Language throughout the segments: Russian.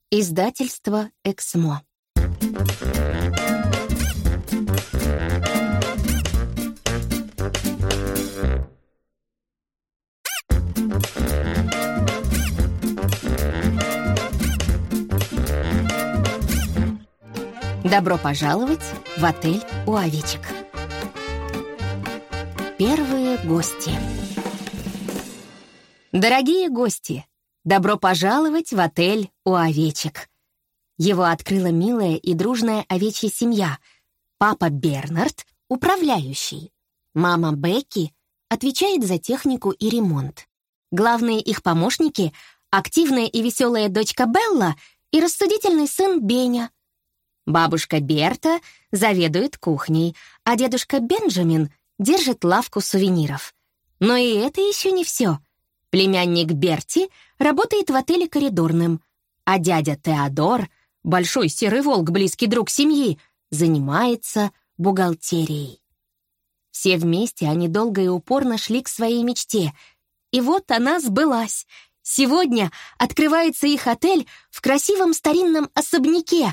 Издательство «Эксмо». Добро пожаловать в отель у овечек. Первые гости. Дорогие гости, добро пожаловать в отель у овечек. Его открыла милая и дружная овечья семья. Папа Бернард — управляющий. Мама Бекки отвечает за технику и ремонт. Главные их помощники — активная и веселая дочка Белла и рассудительный сын Беня. Бабушка Берта заведует кухней, а дедушка Бенджамин держит лавку сувениров. Но и это еще не все. Племянник Берти работает в отеле коридорным, а дядя Теодор, большой серый волк, близкий друг семьи, занимается бухгалтерией. Все вместе они долго и упорно шли к своей мечте. И вот она сбылась. Сегодня открывается их отель в красивом старинном особняке.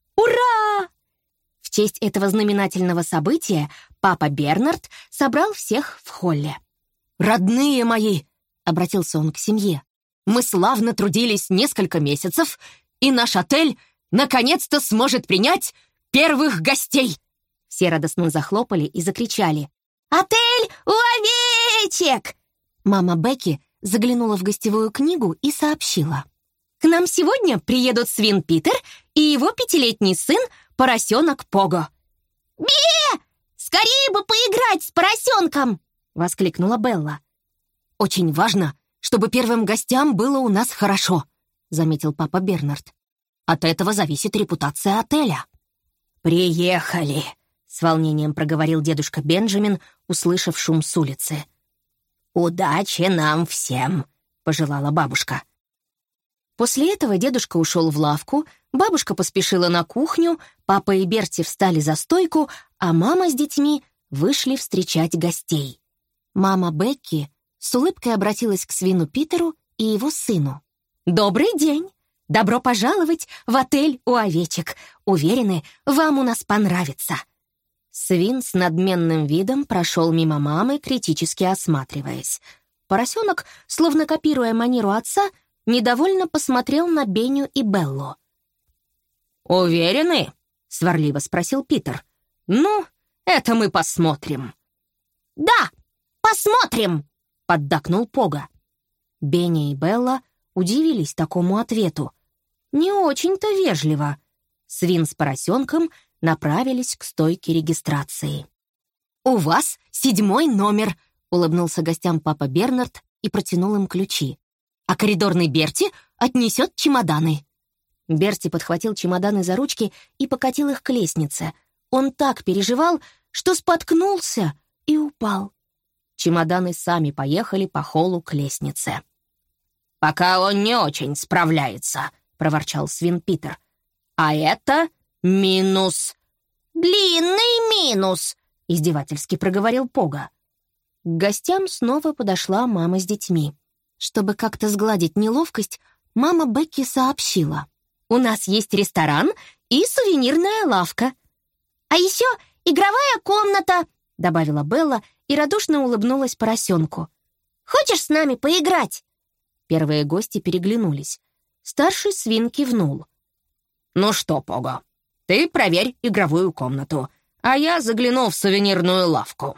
Ура! В честь этого знаменательного события папа Бернард собрал всех в холле. «Родные мои!» — обратился он к семье. «Мы славно трудились несколько месяцев, и наш отель наконец-то сможет принять первых гостей!» Все радостно захлопали и закричали: «Отель у овечек!» Мама Бекки заглянула в гостевую книгу и сообщила: «К нам сегодня приедут свин Питер и его 5-летний сын, поросенок Пого». «Бе! Скорее бы поиграть с поросенком!» — воскликнула Белла. «Очень важно, чтобы первым гостям было у нас хорошо», — заметил папа Бернард. «От этого зависит репутация отеля». «Приехали», — с волнением проговорил дедушка Бенджамин, услышав шум с улицы. «Удачи нам всем», — пожелала бабушка. После этого дедушка ушел в лавку, бабушка поспешила на кухню, папа и Берти встали за стойку, а мама с детьми вышли встречать гостей. Мама Бекки с улыбкой обратилась к свину Питеру и его сыну. «Добрый день! Добро пожаловать в отель у овечек. Уверены, вам у нас понравится». Свин с надменным видом прошел мимо мамы, критически осматриваясь. Поросенок, словно копируя манеру отца, недовольно посмотрел на Беню и Беллу. «Уверены?» — сварливо спросил Питер. «Ну, это мы посмотрим». «Да, посмотрим!» — поддакнул Пого. Беня и Белла удивились такому ответу. Не очень-то вежливо. Свин с поросенком направились к стойке регистрации. «У вас 7-й номер», — улыбнулся гостям папа Бернард и протянул им ключи. «А коридорный Берти отнесет чемоданы». Берти подхватил чемоданы за ручки и покатил их к лестнице. Он так переживал, что споткнулся и упал. Чемоданы сами поехали по холлу к лестнице. «Пока он не очень справляется», — проворчал свин Питер. «А это минус». «Длинный минус», — издевательски проговорил Пого. К гостям снова подошла мама с детьми. Чтобы как-то сгладить неловкость, мама Бекки сообщила: «У нас есть ресторан и сувенирная лавка». «А еще игровая комната», — добавила Белла и радушно улыбнулась поросенку. «Хочешь с нами поиграть?» Первые гости переглянулись. Старший свин кивнул. «Ну что, Пого, ты проверь игровую комнату, а я загляну в сувенирную лавку».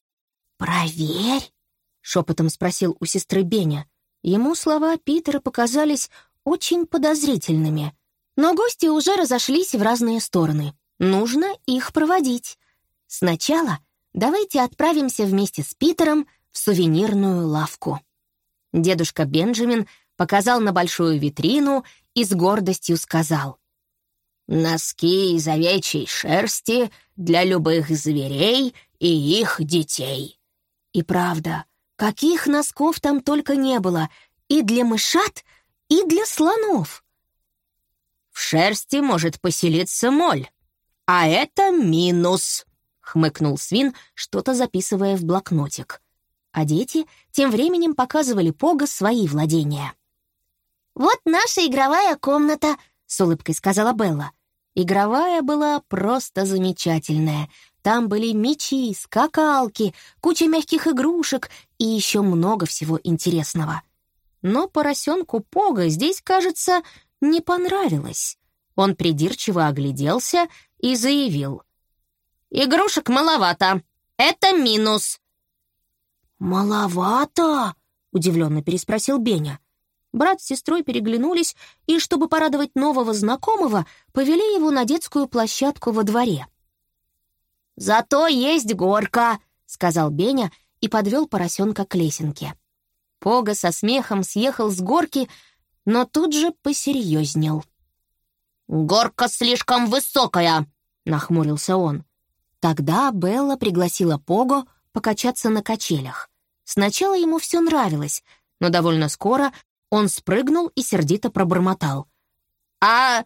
«Проверь?» — шепотом спросил у сестры Беня. Ему слова Питера показались очень подозрительными. Но гости уже разошлись в разные стороны. Нужно их проводить. Сначала давайте отправимся вместе с Питером в сувенирную лавку. Дедушка Бенджамин показал на большую витрину и с гордостью сказал: «Носки из овечьей шерсти для любых зверей и их детей». И правда, каких носков там только не было, и для мышат, и для слонов. «В шерсти может поселиться моль, а это минус», — хмыкнул свин, что-то записывая в блокнотик. А дети тем временем показывали Пого свои владения. «Вот наша игровая комната», с улыбкой сказала Белла. Игровая была просто замечательная. Там были мячи, скакалки, куча мягких игрушек и еще много всего интересного. Но поросенку Пого здесь, кажется, не понравилось. Он придирчиво огляделся и заявил: «Игрушек маловато. Это минус». «Маловато?» — удивленно переспросил Беня. Брат с сестрой переглянулись и, чтобы порадовать нового знакомого, повели его на детскую площадку во дворе. «Зато есть горка», — сказал Беня и подвел поросенка к лесенке. Пого со смехом съехал с горки, но тут же посерьезнел. «Горка слишком высокая», — нахмурился он. Тогда Белла пригласила Пого покачаться на качелях. Сначала ему все нравилось, но довольно скоро он спрыгнул и сердито пробормотал: А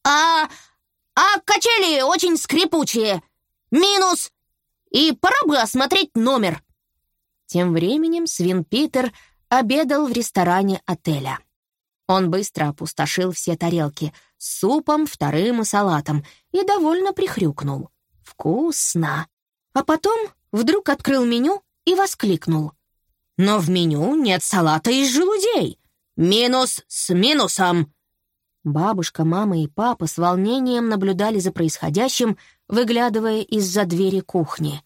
качели очень скрипучие. Минус. И пора бы осмотреть номер». Тем временем свин Питер обедал в ресторане отеля. Он быстро опустошил все тарелки с супом, вторым и салатом и довольно прихрюкнул. «Вкусно!» А потом вдруг открыл меню и воскликнул: «Но в меню нет салата из желудей! Минус с минусом!» Бабушка, мама и папа с волнением наблюдали за происходящим, выглядывая из-за двери кухни.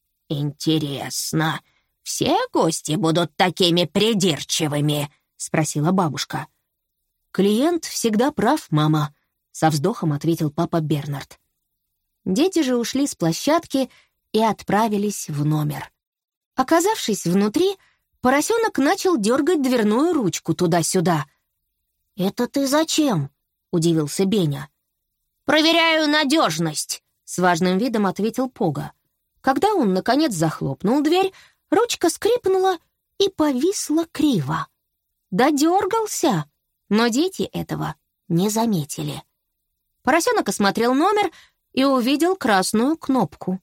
«Интересно, все гости будут такими придирчивыми?» — спросила бабушка. «Клиент всегда прав, мама», — со вздохом ответил папа Бернард. Дети же ушли с площадки и отправились в номер. Оказавшись внутри, поросенок начал дергать дверную ручку туда-сюда. «Это ты зачем?» — удивился Беня. «Проверяю надежность», — с важным видом ответил Пого. Когда он, наконец, захлопнул дверь, ручка скрипнула и повисла криво. Додергался, но дети этого не заметили. Поросенок осмотрел номер и увидел красную кнопку.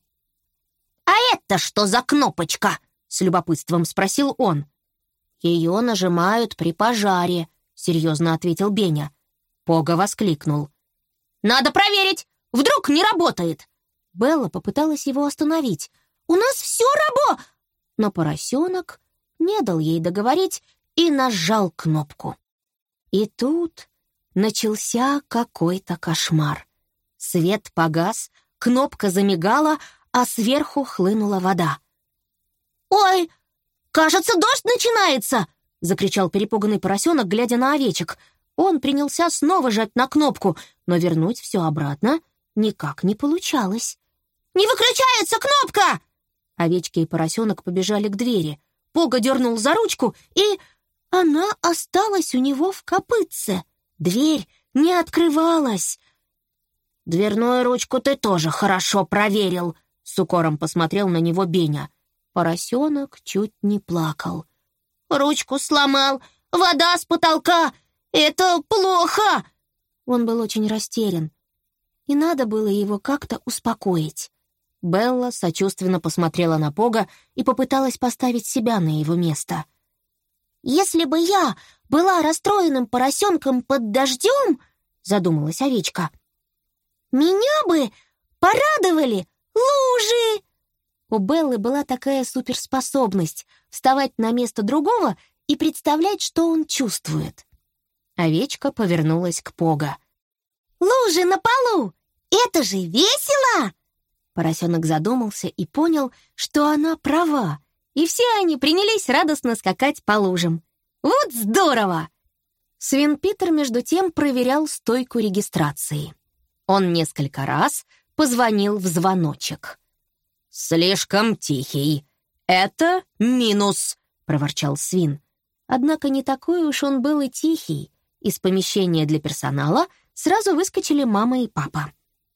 «А это что за кнопочка?» — с любопытством спросил он. «Ее нажимают при пожаре», — серьезно ответил Беня. Пого воскликнул: «Надо проверить! Вдруг не работает!» Белла попыталась его остановить. «У нас все рабо...» Но поросенок не дал ей договорить и нажал кнопку. И тут начался какой-то кошмар. Свет погас, кнопка замигала, а сверху хлынула вода. «Ой, кажется, дождь начинается!» — закричал перепуганный поросенок, глядя на овечек. Он принялся снова жать на кнопку, но вернуть все обратно никак не получалось. «Не выключается кнопка!» Овечки и поросенок побежали к двери. Пого дернул за ручку, и она осталась у него в копытце. Дверь не открывалась. «Дверную ручку ты тоже хорошо проверил», — с укором посмотрел на него Беня. Поросенок чуть не плакал. «Ручку сломал, вода с потолка! Это плохо!» Он был очень растерян, и надо было его как-то успокоить. Белла сочувственно посмотрела на Пого и попыталась поставить себя на его место. «Если бы я была расстроенным поросенком под дождем, — задумалась овечка, — меня бы порадовали лужи!» У Беллы была такая суперспособность — вставать на место другого и представлять, что он чувствует. Овечка повернулась к Пого. «Лужи на полу! Это же весело!» Поросенок задумался и понял, что она права, и все они принялись радостно скакать по лужам. «Вот здорово!» Свин Питер, между тем, проверял стойку регистрации. Он несколько раз позвонил в звоночек. «Слишком тихий. Это минус», — проворчал свин. Однако не такой уж он был и тихий. Из помещения для персонала сразу выскочили мама и папа.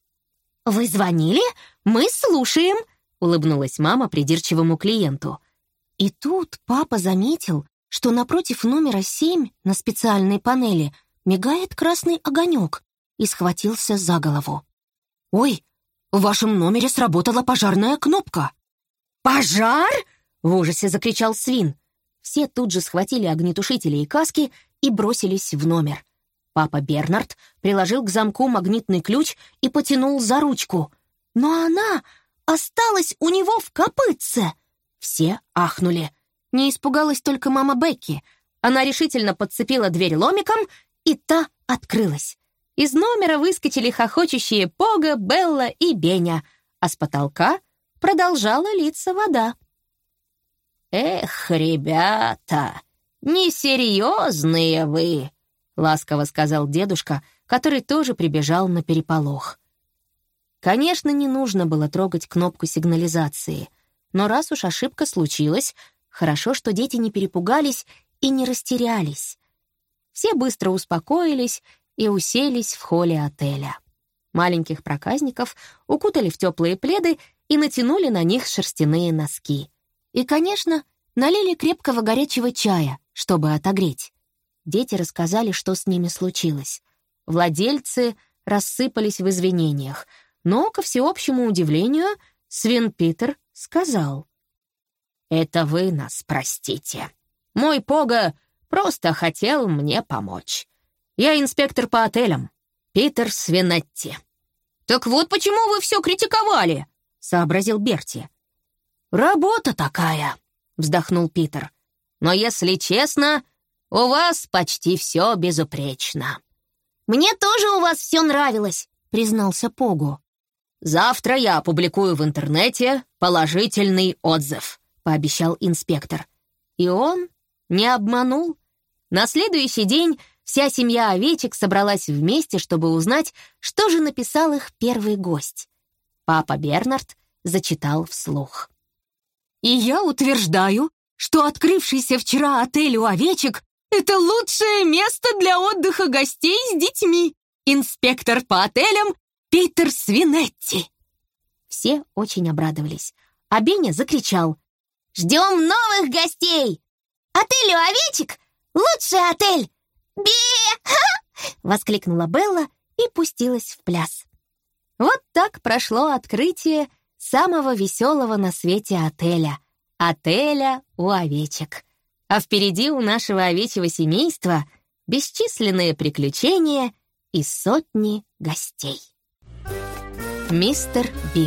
«Вы звонили? Мы слушаем», — улыбнулась мама придирчивому клиенту. И тут папа заметил, что напротив номера 7 на специальной панели мигает красный огонек, и схватился за голову. «Ой, в вашем номере сработала пожарная кнопка». «Пожар?» — в ужасе закричал свин. Все тут же схватили огнетушители и каски и бросились в номер. Папа Бернард приложил к замку магнитный ключ и потянул за ручку. Но она осталась у него в копытце. Все ахнули. Не испугалась только мама Бекки. Она решительно подцепила дверь ломиком, и та открылась. Из номера выскочили хохочущие Пого, Белла и Беня, а с потолка продолжала литься вода. «Эх, ребята, несерьезные вы!» — ласково сказал дедушка, который тоже прибежал на переполох. Конечно, не нужно было трогать кнопку сигнализации, но раз уж ошибка случилась, хорошо, что дети не перепугались и не растерялись. Все быстро успокоились и уселись в холле отеля. Маленьких проказников укутали в теплые пледы и натянули на них шерстяные носки. И, конечно, налили крепкого горячего чая, чтобы отогреть. Дети рассказали, что с ними случилось. Владельцы рассыпались в извинениях, но, ко всеобщему удивлению, свин Питер сказал: «Это вы нас простите. Мой Пого просто хотел мне помочь. Я инспектор по отелям, Питер Свинетти». «Так вот почему вы все критиковали», — сообразил Берти. «Работа такая», — вздохнул Питер. «Но, если честно, у вас почти все безупречно». «Мне тоже у вас все нравилось», — признался Пого. «Завтра я опубликую в интернете положительный отзыв», — пообещал инспектор. И он не обманул. На следующий день вся семья овечек собралась вместе, чтобы узнать, что же написал их первый гость. Папа Бернард зачитал вслух. «И я утверждаю, что открывшийся вчера отель у овечек — это лучшее место для отдыха гостей с детьми. Инспектор по отелям Питер Свинетти». Все очень обрадовались, а Беня закричал: «Ждем новых гостей! Отель у овечек — лучший отель! Бе!» — воскликнула Белла и пустилась в пляс. Вот так прошло открытие самого веселого на свете отеля — отеля у овечек. А впереди у нашего овечьего семейства бесчисленные приключения и сотни гостей. Мистер Бим.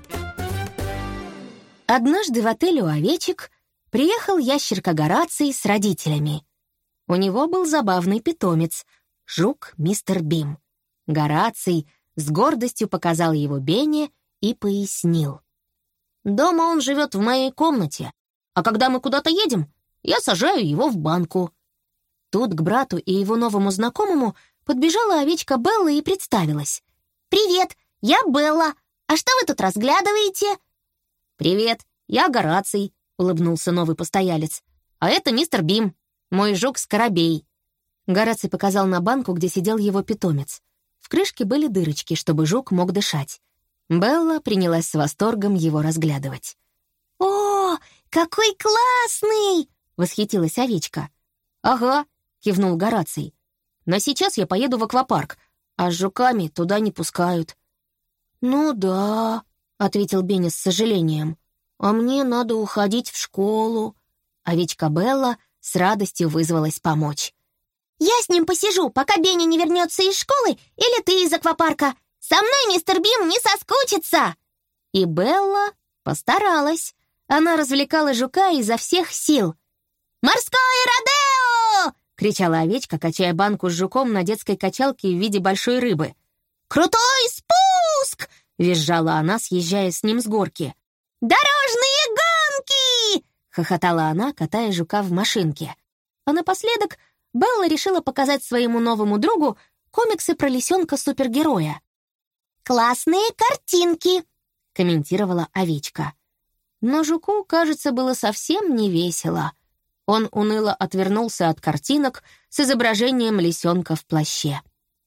Однажды в отель у овечек приехал ящерка Гораций с родителями. У него был забавный питомец — жук мистер Бим. Гораций с гордостью показал его Бене и пояснил: «Дома он живет в моей комнате, а когда мы куда-то едем, я сажаю его в банку». Тут к брату и его новому знакомому подбежала овечка Белла и представилась. «Привет, я Белла. А что вы тут разглядываете?» «Привет, я Гораций», — улыбнулся новый постоялец. «А это мистер Бим, мой жук-скоробей». Гораций показал на банку, где сидел его питомец. В крышке были дырочки, чтобы жук мог дышать. Белла принялась с восторгом его разглядывать. «О, какой классный!» — восхитилась овечка. «Ага», — кивнул Гораций. «Но сейчас я поеду в аквапарк, а с жуками туда не пускают». «Ну да», — ответил Беня с сожалением. «А мне надо уходить в школу». Овечка Белла с радостью вызвалась помочь. «Я с ним посижу, пока Беня не вернется из школы или ты из аквапарка. Со мной мистер Бим не соскучится!» И Белла постаралась. Она развлекала жука изо всех сил. «Морское родео!» — кричала овечка, качая банку с жуком на детской качалке в виде большой рыбы. «Крутой спуск!» — визжала она, съезжая с ним с горки. «Дорожные гонки!» — хохотала она, катая жука в машинке. А напоследок Белла решила показать своему новому другу комиксы про лисенка-супергероя. «Классные картинки!» — комментировала овечка. Но жуку, кажется, было совсем не весело. Он уныло отвернулся от картинок с изображением лисенка в плаще.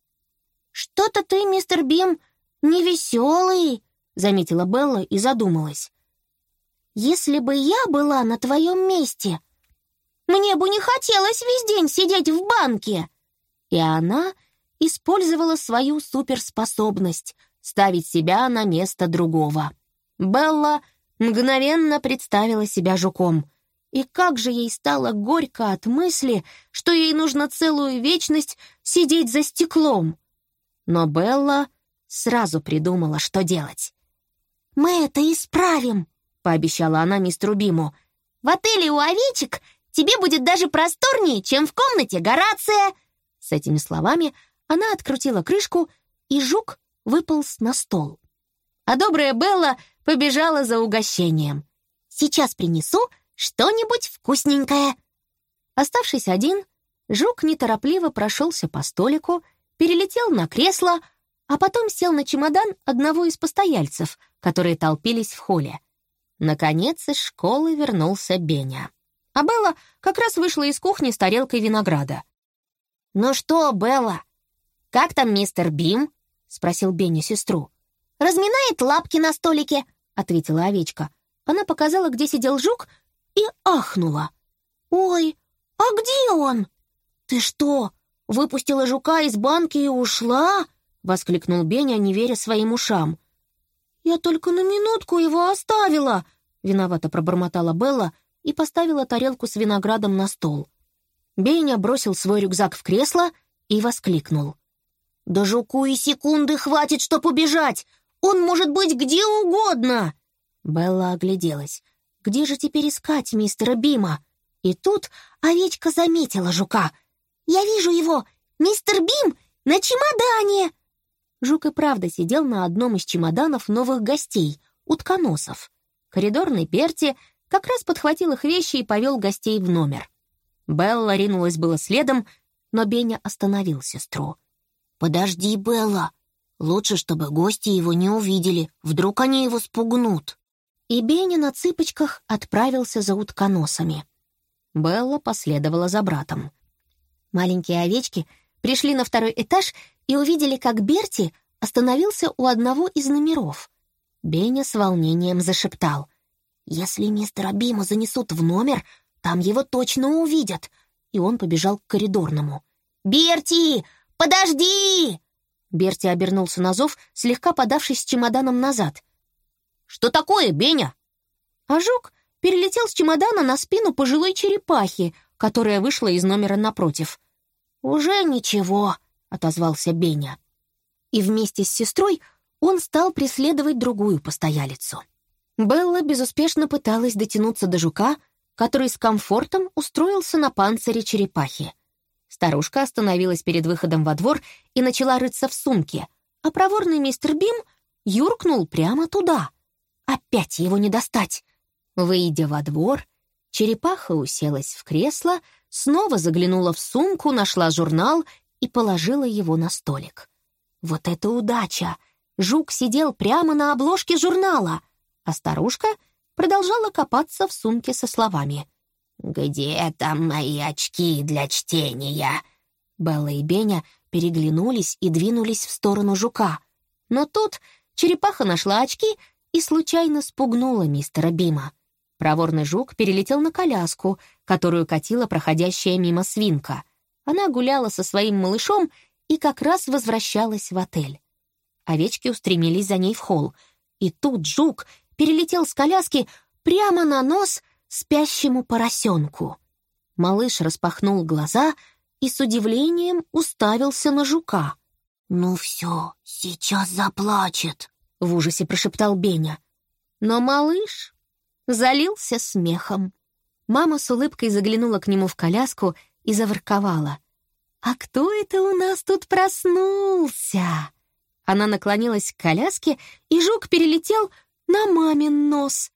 «Что-то ты, мистер Бим, невеселый», — заметила Белла и задумалась. «Если бы я была на твоем месте, мне бы не хотелось весь день сидеть в банке». И она использовала свою суперспособность ставить себя на место другого. Белла мгновенно представила себя жуком. И как же ей стало горько от мысли, что ей нужно целую вечность сидеть за стеклом. Но Белла сразу придумала, что делать. «Мы это исправим», — пообещала она мистеру Биму. «В отеле у овечек тебе будет даже просторнее, чем в комнате Горация». С этими словами она открутила крышку, и жук выполз на стол. А добрая Белла побежала за угощением. «Сейчас принесу что-нибудь вкусненькое». Оставшись один, жук неторопливо прошелся по столику, перелетел на кресло, а потом сел на чемодан одного из постояльцев, которые толпились в холле. Наконец из школы вернулся Беня. А Белла как раз вышла из кухни с тарелкой винограда. «Ну что, Белла, как там мистер Бим?» — спросил Беня сестру. «Разминает лапки на столике», — ответила овечка. Она показала, где сидел жук, и ахнула. «Ой, а где он?» «Ты что, выпустила жука из банки и ушла?» — воскликнул Беня, не веря своим ушам. «Я только на минутку его оставила», — виновато пробормотала Белла и поставила тарелку с виноградом на стол. Беня бросил свой рюкзак в кресло и воскликнул. «Да жуку и секунды хватит, чтоб убежать! Он может быть где угодно!» Белла огляделась. Где же теперь искать мистера Бима? И тут овечка заметила жука. «Я вижу его! Мистер Бим на чемодане!» Жук и правда сидел на одном из чемоданов новых гостей, утконосов. Коридорный Берти как раз подхватил их вещи и повел гостей в номер. Белла ринулась было следом, но Беня остановил сестру. «Подожди, Белла. Лучше, чтобы гости его не увидели. Вдруг они его спугнут». И Беня на цыпочках отправился за утконосами. Белла последовала за братом. Маленькие овечки пришли на второй этаж и увидели, как Берти остановился у одного из номеров. Беня с волнением зашептал. «Если мистера Бима занесут в номер, там его точно увидят». И он побежал к коридорному. «Берти, подожди!» Берти обернулся на зов, слегка подавшись с чемоданом назад. «Что такое, Беня?» А жук перелетел с чемодана на спину пожилой черепахи, которая вышла из номера напротив. «Уже ничего», — отозвался Беня. И вместе с сестрой он стал преследовать другую постоялицу. Белла безуспешно пыталась дотянуться до жука, который с комфортом устроился на панцире черепахи. Старушка остановилась перед выходом во двор и начала рыться в сумке, а проворный мистер Бим юркнул прямо туда. Опять его не достать. Выйдя во двор, черепаха уселась в кресло, снова заглянула в сумку, нашла журнал и положила его на столик. Вот это удача! Жук сидел прямо на обложке журнала, а старушка продолжала копаться в сумке со словами. «Где там мои очки для чтения?» Белла и Беня переглянулись и двинулись в сторону жука. Но тут черепаха нашла очки и случайно спугнула мистера Бима. Проворный жук перелетел на коляску, которую катила проходящая мимо свинка. Она гуляла со своим малышом и как раз возвращалась в отель. Овечки устремились за ней в холл. И тут жук перелетел с коляски прямо на нос спящему поросенку. Малыш распахнул глаза и с удивлением уставился на жука. «Ну все, сейчас заплачет», — в ужасе прошептал Беня. Но малыш залился смехом. Мама с улыбкой заглянула к нему в коляску и заворковала. «А кто это у нас тут проснулся?» Она наклонилась к коляске, и жук перелетел на мамин нос.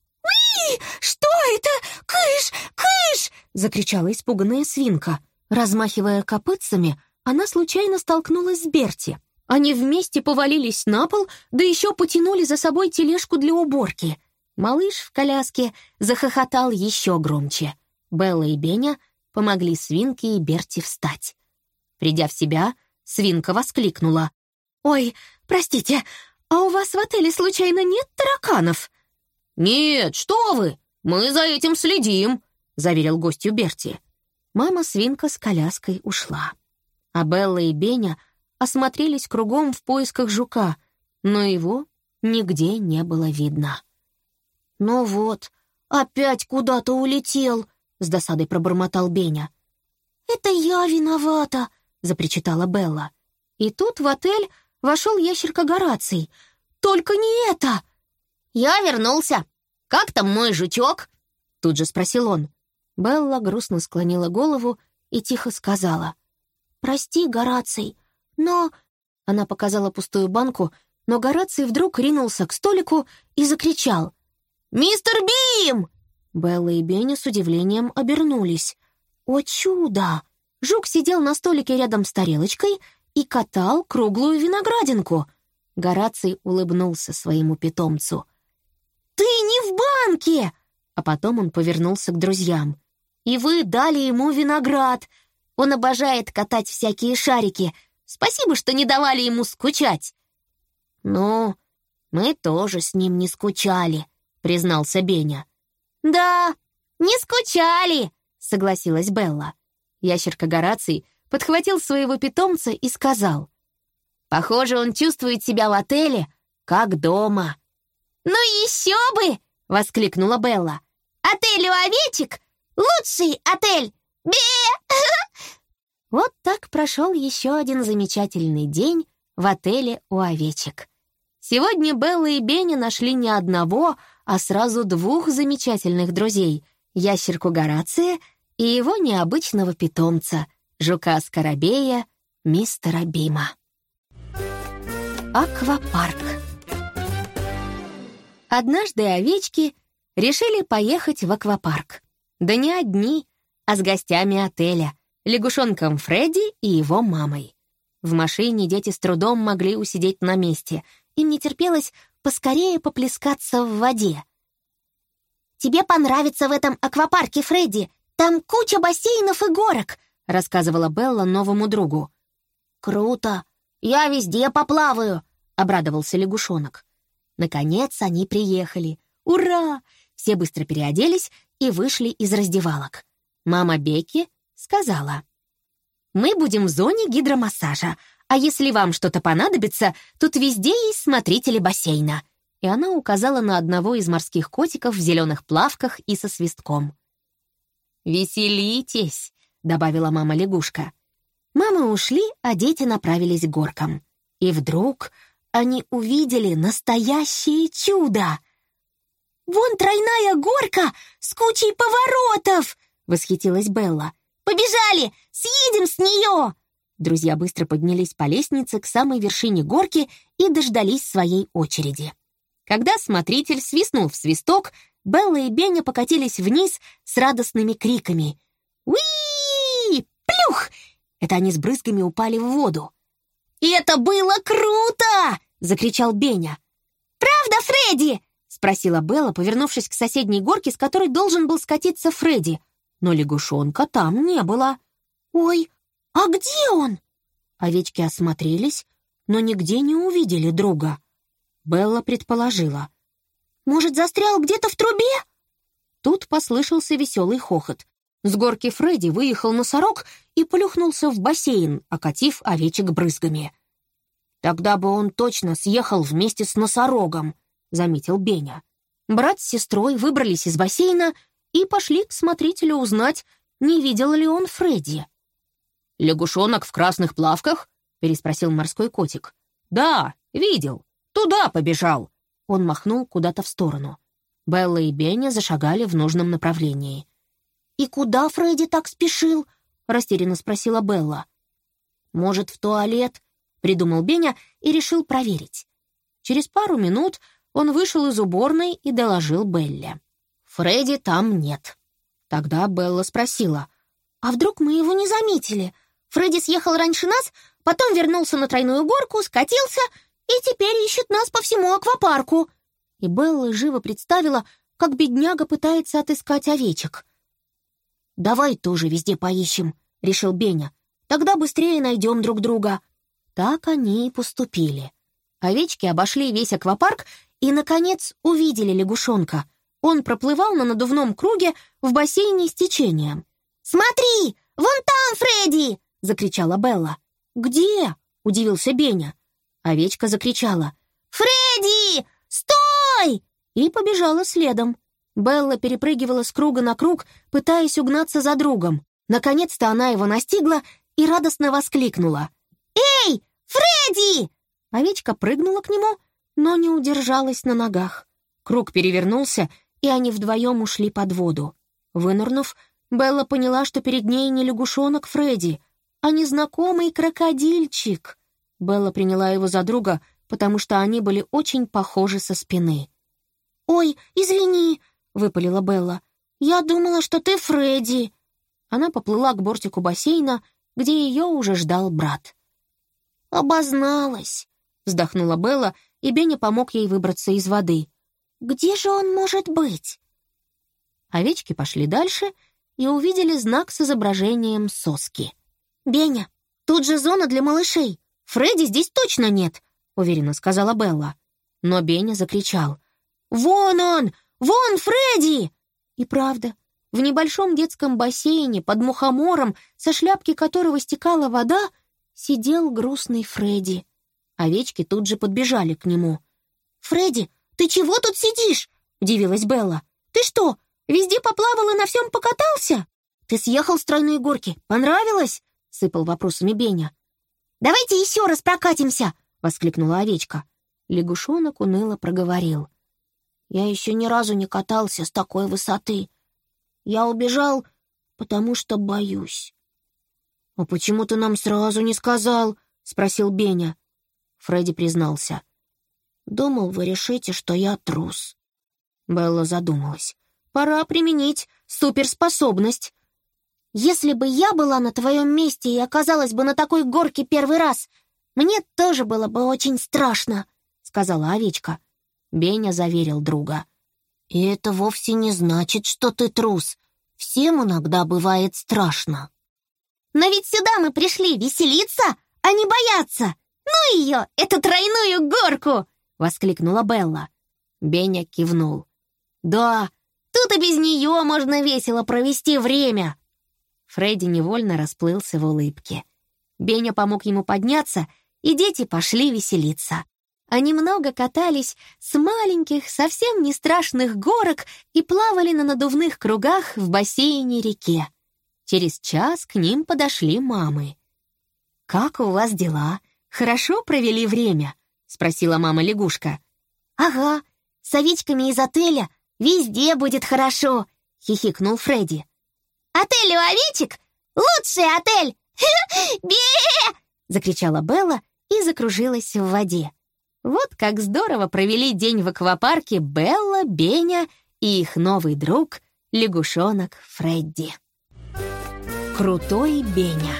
«Уи! Что это? Кыш! Кыш!» — закричала испуганная свинка. Размахивая копытцами, она случайно столкнулась с Берти. Они вместе повалились на пол, да еще потянули за собой тележку для уборки. Малыш в коляске захохотал еще громче. Белла и Беня помогли свинке и Берти встать. Придя в себя, свинка воскликнула. «Ой, простите, а у вас в отеле случайно нет тараканов?» «Нет, что вы! Мы за этим следим», — заверил гостью Берти. Мама-свинка с коляской ушла. А Белла и Беня осмотрелись кругом в поисках жука, но его нигде не было видно. «Ну вот, «Опять куда-то улетел», — с досадой пробормотал Беня. «Это я виновата», — запричитала Белла. И тут в отель вошел ящерка Гораций. «Только не это!» «Я вернулся. Как там мой жучок?» — тут же спросил он. Белла грустно склонила голову и тихо сказала: «Прости, Гораций, но...» Она показала пустую банку, но Гораций вдруг ринулся к столику и закричал: «Мистер Бим!» Белла и Беня с удивлением обернулись. О чудо! Жук сидел на столике рядом с тарелочкой и катал круглую виноградинку. Гораций улыбнулся своему питомцу. «Ты не в банке!» А потом он повернулся к друзьям. «И вы дали ему виноград. Он обожает катать всякие шарики. Спасибо, что не давали ему скучать». «Ну, мы тоже с ним не скучали», — признался Беня. «Да, не скучали», — согласилась Белла. Ящерка Гораций подхватил своего питомца и сказал: «Похоже, он чувствует себя в отеле, как дома». «Ну еще бы!» — воскликнула Белла. «Отель у овечек — лучший отель! Бе!» Вот так прошел еще один замечательный день в отеле у овечек. Сегодня Белла и Беня нашли не одного, а сразу двух замечательных друзей — ящерку Горация и его необычного питомца, жука-скоробея, мистера Бима. Аквапарк. Однажды овечки решили поехать в аквапарк. Да не одни, а с гостями отеля, лягушонком Фредди и его мамой. В машине дети с трудом могли усидеть на месте. Им не терпелось поскорее поплескаться в воде. «Тебе понравится в этом аквапарке, Фредди. Там куча бассейнов и горок», — рассказывала Белла новому другу. «Круто! Я везде поплаваю», — обрадовался лягушонок. Наконец они приехали. Ура! Все быстро переоделись и вышли из раздевалок. Мама Бекки сказала: «Мы будем в зоне гидромассажа, а если вам что-то понадобится, тут везде есть смотрители бассейна». И она указала на одного из морских котиков в зеленых плавках и со свистком. «Веселитесь», — добавила мама-лягушка. Мамы ушли, а дети направились к горкам. И вдруг они увидели настоящее чудо. «Вон тройная горка с кучей поворотов!» — восхитилась Белла. «Побежали! Съедем с нее!» Друзья быстро поднялись по лестнице к самой вершине горки и дождались своей очереди. Когда смотритель свистнул в свисток, Белла и Беня покатились вниз с радостными криками. «Уи! Плюх!» Это они с брызгами упали в воду. «Это было круто!» — закричал Беня. «Правда, Фредди?» — спросила Белла, повернувшись к соседней горке, с которой должен был скатиться Фредди. Но лягушонка там не было. «Ой, а где он?» Овечки осмотрелись, но нигде не увидели друга. Белла предположила: «Может, застрял где-то в трубе?» Тут послышался веселый хохот. С горки Фредди выехал носорог и плюхнулся в бассейн, окатив овечек брызгами. «Тогда бы он точно съехал вместе с носорогом», — заметил Беня. Брат с сестрой выбрались из бассейна и пошли к смотрителю узнать, не видел ли он Фредди. «Лягушонок в красных плавках?» — переспросил морской котик. «Да, видел. Туда побежал». Он махнул куда-то в сторону. Белла и Беня зашагали в нужном направлении. «И куда Фредди так спешил?» — растерянно спросила Белла. «Может, в туалет?» — придумал Беня и решил проверить. Через пару минут он вышел из уборной и доложил Белле: «Фредди там нет». Тогда Белла спросила: «А вдруг мы его не заметили? Фредди съехал раньше нас, потом вернулся на тройную горку, скатился и теперь ищет нас по всему аквапарку». И Белла живо представила, как бедняга пытается отыскать овечек. «Давай тоже везде поищем», — решил Беня. «Тогда быстрее найдем друг друга». Так они и поступили. Овечки обошли весь аквапарк и, наконец, увидели лягушонка. Он проплывал на надувном круге в бассейне с течением. «Смотри, вон там Фредди!» — закричала Белла. «Где?» — удивился Беня. Овечка закричала: «Фредди, стой!» и побежала следом. Белла перепрыгивала с круга на круг, пытаясь угнаться за другом. Наконец-то она его настигла и радостно воскликнула. «Эй, Фредди!» Овечка прыгнула к нему, но не удержалась на ногах. Круг перевернулся, и они вдвоем ушли под воду. Вынырнув, Белла поняла, что перед ней не лягушонок Фредди, а незнакомый крокодильчик. Белла приняла его за друга, потому что они были очень похожи со спины. «Ой, извини!» — выпалила Белла. «Я думала, что ты Фредди!» Она поплыла к бортику бассейна, где ее уже ждал брат. «Обозналась!» — вздохнула Белла, и Беня помог ей выбраться из воды. «Где же он может быть?» Овечки пошли дальше и увидели знак с изображением соски. «Беня, тут же зона для малышей. Фредди здесь точно нет!» — уверенно сказала Белла. Но Беня закричал. «Вон он! Вон Фредди!» И правда, в небольшом детском бассейне под мухомором, со шляпки которого стекала вода, сидел грустный Фредди. Овечки тут же подбежали к нему. «Фредди, ты чего тут сидишь?» — удивилась Белла. «Ты что, везде поплавал и на всем покатался? Ты съехал с тройной горки, понравилось?» — сыпал вопросами Беня. «Давайте еще раз прокатимся!» — воскликнула овечка. Лягушонок уныло проговорил. «Я еще ни разу не катался с такой высоты. Я убежал, потому что боюсь». «А почему ты нам сразу не сказал?» — спросил Беня. Фредди признался. «Думал, вы решите, что я трус». Белла задумалась. «Пора применить суперспособность. Если бы я была на твоем месте и оказалась бы на такой горке первый раз, мне тоже было бы очень страшно», — сказала овечка. Беня заверил друга. «И это вовсе не значит, что ты трус. Всем иногда бывает страшно». «Но ведь сюда мы пришли веселиться, а не бояться. Ну ее, эту тройную горку!» — воскликнула Белла. Беня кивнул. «Да, тут и без нее можно весело провести время». Фредди невольно расплылся в улыбке. Беня помог ему подняться, и дети пошли веселиться. Они много катались с маленьких, совсем не страшных горок и плавали на надувных кругах в бассейне-реке. Через час к ним подошли мамы. «Как у вас дела? Хорошо провели время?» — спросила мама-лягушка. «Ага, с овечками из отеля везде будет хорошо», — хихикнул Фредди. «Отель у овечек — лучший отель! Бе!» — закричала Белла и закружилась в воде. Вот как здорово провели день в аквапарке Белла, Беня и их новый друг — лягушонок Фредди. Крутой Беня.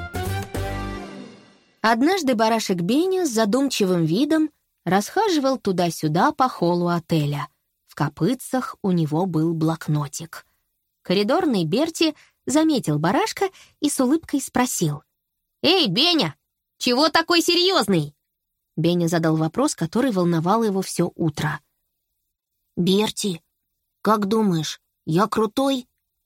Однажды барашек Беня с задумчивым видом расхаживал туда-сюда по холлу отеля. В копытцах у него был блокнотик. Коридорный Берти заметил барашка и с улыбкой спросил. «Эй, Беня, чего такой серьезный?» Беня задал вопрос, который волновал его все утро. «Берти, как думаешь, я крутой?»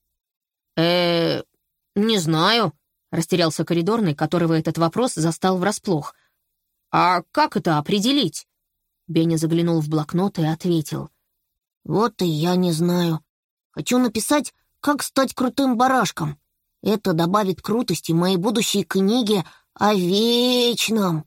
«Не знаю», — растерялся коридорный, которого этот вопрос застал врасплох. «А как это определить?» Беня заглянул в блокнот и ответил. «Вот и я не знаю. Хочу написать, как стать крутым барашком. Это добавит крутости моей будущей книге о вечном».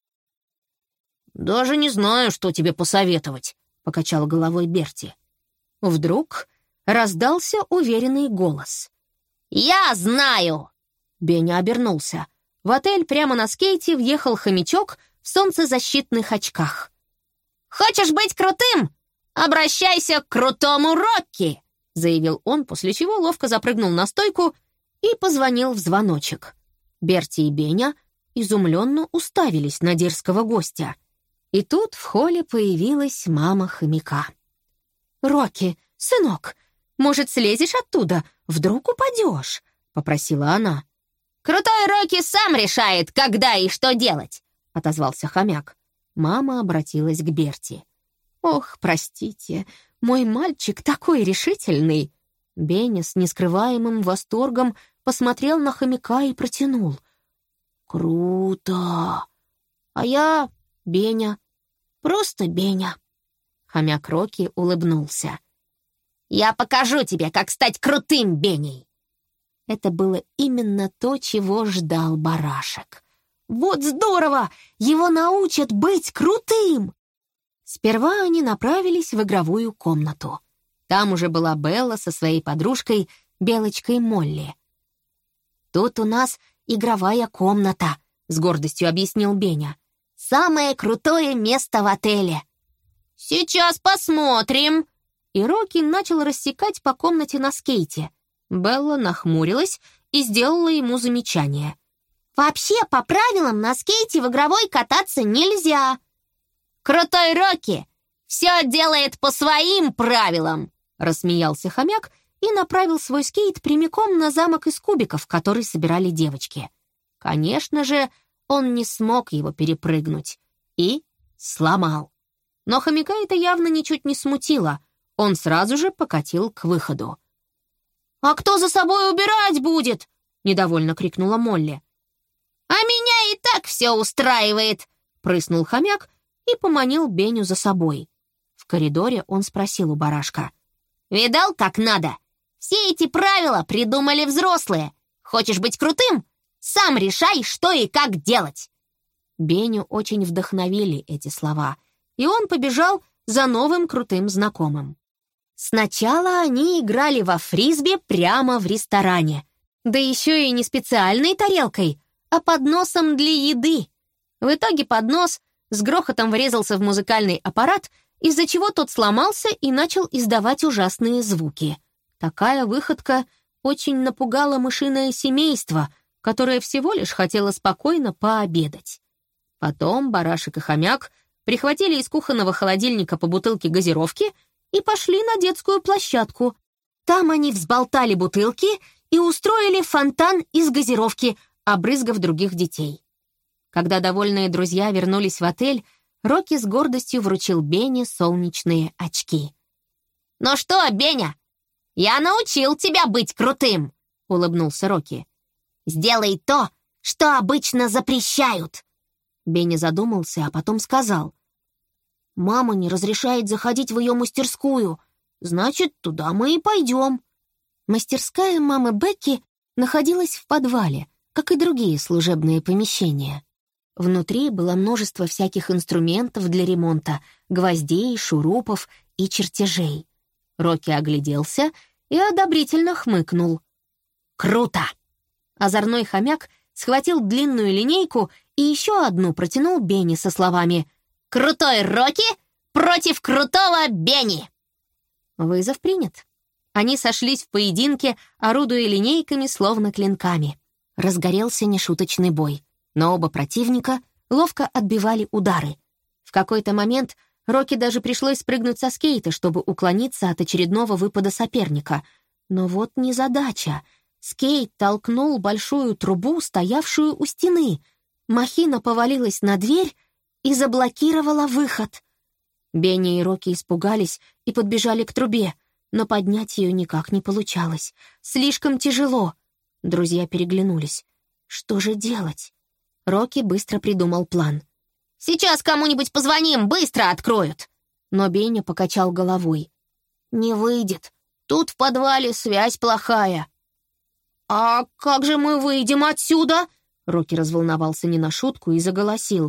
«Даже не знаю, что тебе посоветовать», — покачал головой Берти. Вдруг раздался уверенный голос. «Я знаю!» Беня обернулся. В отель прямо на скейте въехал хомячок в солнцезащитных очках. «Хочешь быть крутым? Обращайся к крутому Рокки!» заявил он, после чего ловко запрыгнул на стойку и позвонил в звоночек. Берти и Беня изумленно уставились на дерзкого гостя. И тут в холле появилась мама хомяка. «Рокки, сынок, может, слезешь оттуда? Вдруг упадешь?» — попросила она. «Крутой Рокки сам решает, когда и что делать», — отозвался хомяк. Мама обратилась к Берти. «Ох, простите, мой мальчик такой решительный!» Беня с нескрываемым восторгом посмотрел на хомяка и протянул. «Круто! А я Беня, просто Беня». Хомяк Рокки улыбнулся. «Я покажу тебе, как стать крутым, Бенни!» Это было именно то, чего ждал барашек. Вот здорово! Его научат быть крутым! Сперва они направились в игровую комнату. Там уже была Белла со своей подружкой, белочкой Молли. «Тут у нас игровая комната», — с гордостью объяснил Беня. «Самое крутое место в отеле». «Сейчас посмотрим». И Рокки начал рассекать по комнате на скейте. Белла нахмурилась и сделала ему замечание. «Вообще, по правилам, на скейте в игровой кататься нельзя». «Крутой Рокки все делает по своим правилам», — рассмеялся хомяк и направил свой скейт прямиком на замок из кубиков, который собирали девочки. Конечно же, он не смог его перепрыгнуть и сломал. Но хомяка это явно ничуть не смутило. Он сразу же покатил к выходу. «А кто за собой убирать будет?» — недовольно крикнула Молли. «А меня и так все устраивает!» — прыснул хомяк и поманил Беню за собой. В коридоре он спросил у барашка. «Видал, как надо? Все эти правила придумали взрослые. Хочешь быть крутым? Сам решай, что и как делать!» Беню очень вдохновили эти слова, и он побежал за новым крутым знакомым. Сначала они играли во фрисби прямо в ресторане. Да еще и не специальной тарелкой, а подносом для еды. В итоге поднос с грохотом врезался в музыкальный аппарат, из-за чего тот сломался и начал издавать ужасные звуки. Такая выходка очень напугала мышиное семейство, которое всего лишь хотело спокойно пообедать. Потом барашек и хомяк прихватили из кухонного холодильника по бутылке газировки и пошли на детскую площадку. Там они взболтали бутылки и устроили фонтан из газировки, обрызгав других детей. Когда довольные друзья вернулись в отель, Рокки с гордостью вручил Бене солнечные очки. «Ну что, Беня, я научил тебя быть крутым!» — улыбнулся Рокки. «Сделай то, что обычно запрещают!» Беня задумался, а потом сказал. «Мама не разрешает заходить в ее мастерскую, значит, туда мы и пойдем». Мастерская мамы Бекки находилась в подвале, как и другие служебные помещения. Внутри было множество всяких инструментов для ремонта, гвоздей, шурупов и чертежей. Рокки огляделся и одобрительно хмыкнул. «Круто!» Озорной хомяк схватил длинную линейку и еще одну протянул Бенни со словами «Крутой Рокки против крутого Бенни!» Вызов принят. Они сошлись в поединке, орудуя линейками, словно клинками. Разгорелся нешуточный бой, но оба противника ловко отбивали удары. В какой-то момент Рокки даже пришлось спрыгнуть со скейта, чтобы уклониться от очередного выпада соперника. Но вот незадача. Скейт толкнул большую трубу, стоявшую у стены. Махина повалилась на дверь и заблокировала выход. Бенни и Рокки испугались и подбежали к трубе, но поднять ее никак не получалось. Слишком тяжело. Друзья переглянулись. Что же делать? Рокки быстро придумал план. «Сейчас кому-нибудь позвоним, быстро откроют!» Но Беня покачал головой. «Не выйдет. Тут в подвале связь плохая». «А как же мы выйдем отсюда?» Рокки разволновался не на шутку и заголосил.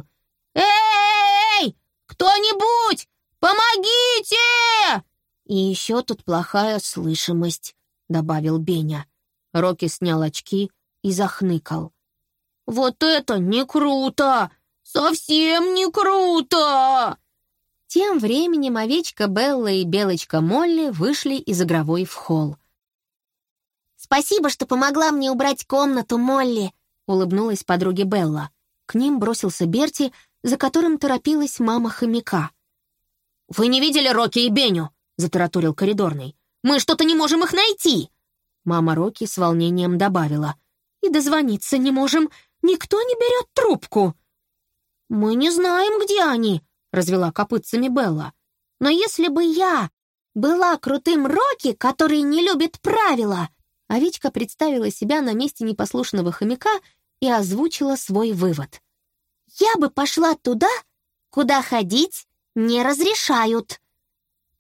«Эй! Кто-нибудь! Помогите!» «И еще тут плохая слышимость», — добавил Беня. Рокки снял очки и захныкал. «Вот это не круто! Совсем не круто!» Тем временем овечка Белла и белочка Молли вышли из игровой в холл. «Спасибо, что помогла мне убрать комнату, Молли», — улыбнулась подруге Белла. К ним бросился Берти, за которым торопилась мама хомяка. «Вы не видели Рокки и Беню?» — затараторил коридорный. «Мы что-то не можем их найти!» Мама Рокки с волнением добавила. «И дозвониться не можем. Никто не берет трубку». «Мы не знаем, где они», — развела копытцами Белла. «Но если бы я была крутым Рокки, который не любит правила...» Овечка представила себя на месте непослушного хомяка и озвучила свой вывод. «Я бы пошла туда, куда ходить не разрешают».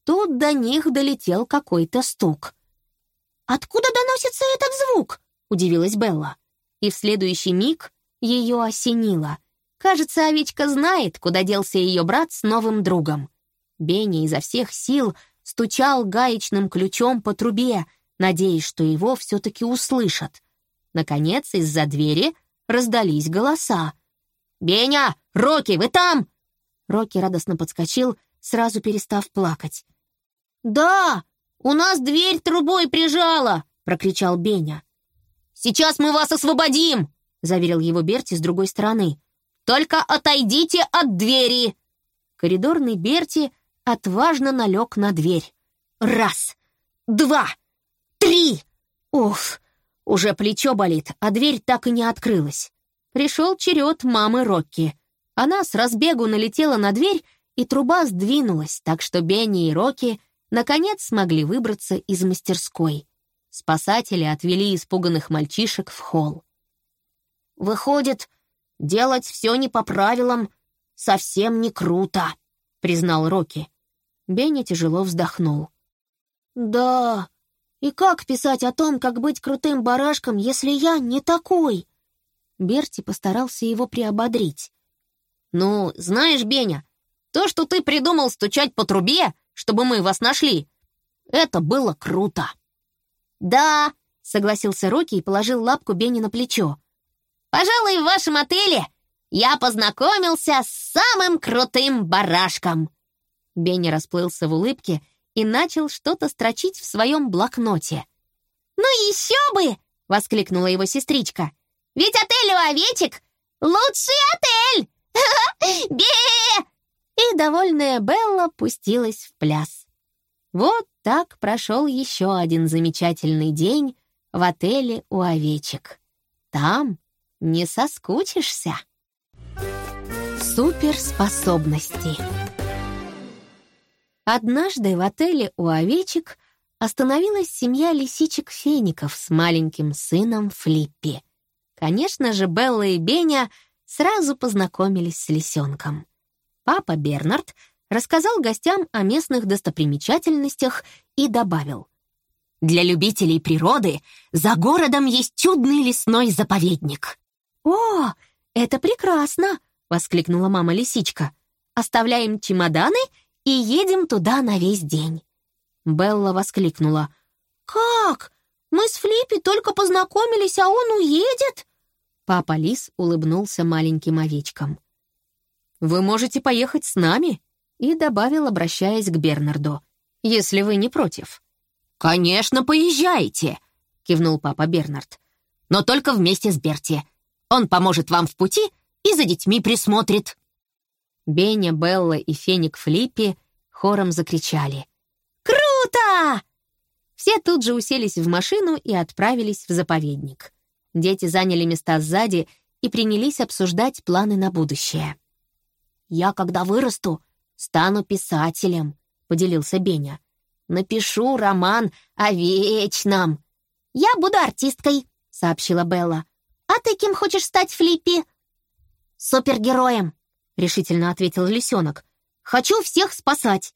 Тут до них долетел какой-то стук. «Откуда доносится этот звук?» — удивилась Белла. И в следующий миг ее осенило. Кажется, овечка знает, куда делся ее брат с новым другом. Беня изо всех сил стучал гаечным ключом по трубе, надеясь, что его все-таки услышат. Наконец, из-за двери раздались голоса. «Беня! Рокки, вы там?» Рокки радостно подскочил, сразу перестав плакать. «Да, у нас дверь трубой прижала!» — прокричал Беня. «Сейчас мы вас освободим!» — заверил его Берти с другой стороны. «Только отойдите от двери!» Коридорный Берти отважно налег на дверь. 1, 2, 3! Уф, уже плечо болит, а дверь так и не открылась. Пришел черед мамы Рокки. Она с разбегу налетела на дверь, и труба сдвинулась, так что Бенни и Рокки наконец смогли выбраться из мастерской. Спасатели отвели испуганных мальчишек в холл. «Выходит, делать все не по правилам совсем не круто», — признал Рокки. Бенни тяжело вздохнул. «Да, и как писать о том, как быть крутым барашком, если я не такой?» Берти постарался его приободрить. «Ну, знаешь, Беня, то, что ты придумал стучать по трубе, чтобы мы вас нашли, это было круто». «Да», — согласился Рокки и положил лапку Бенни на плечо. «Пожалуй, в вашем отеле я познакомился с самым крутым барашком». Бенни расплылся в улыбке и начал что-то строчить в своем блокноте. «Ну еще бы!» — воскликнула его сестричка. «Ведь отель у овечек — лучший отель! Бе!» И довольная Белла пустилась в пляс. Вот так прошел еще один замечательный день в отеле у овечек. Там не соскучишься. Суперспособности. Однажды в отеле у овечек остановилась семья лисичек-феников с маленьким сыном Флиппи. Конечно же, Белла и Беня сразу познакомились с лисенком. Папа Бернард рассказал гостям о местных достопримечательностях и добавил: «Для любителей природы за городом есть чудный лесной заповедник». «О, это прекрасно!» — воскликнула мама-лисичка. «Оставляем чемоданы и едем туда на весь день». Белла воскликнула: «Как? Мы с Флиппи только познакомились, а он уедет?» Папа Лис улыбнулся маленьким овечкам. «Вы можете поехать с нами?» и добавил, обращаясь к Бернарду: «если вы не против». «Конечно, поезжайте!» — кивнул папа Бернард. «Но только вместе с Берти. Он поможет вам в пути и за детьми присмотрит». Беня, Белла и Феник Флиппи хором закричали: «Круто!» Все тут же уселись в машину и отправились в заповедник. Дети заняли места сзади и принялись обсуждать планы на будущее. «Я, когда вырасту, стану писателем», — поделился Беня. «Напишу роман о вечном». «Я буду артисткой», — сообщила Белла. «А ты кем хочешь стать, Флиппи?» «Супергероем», — решительно ответил лисенок. «Хочу всех спасать».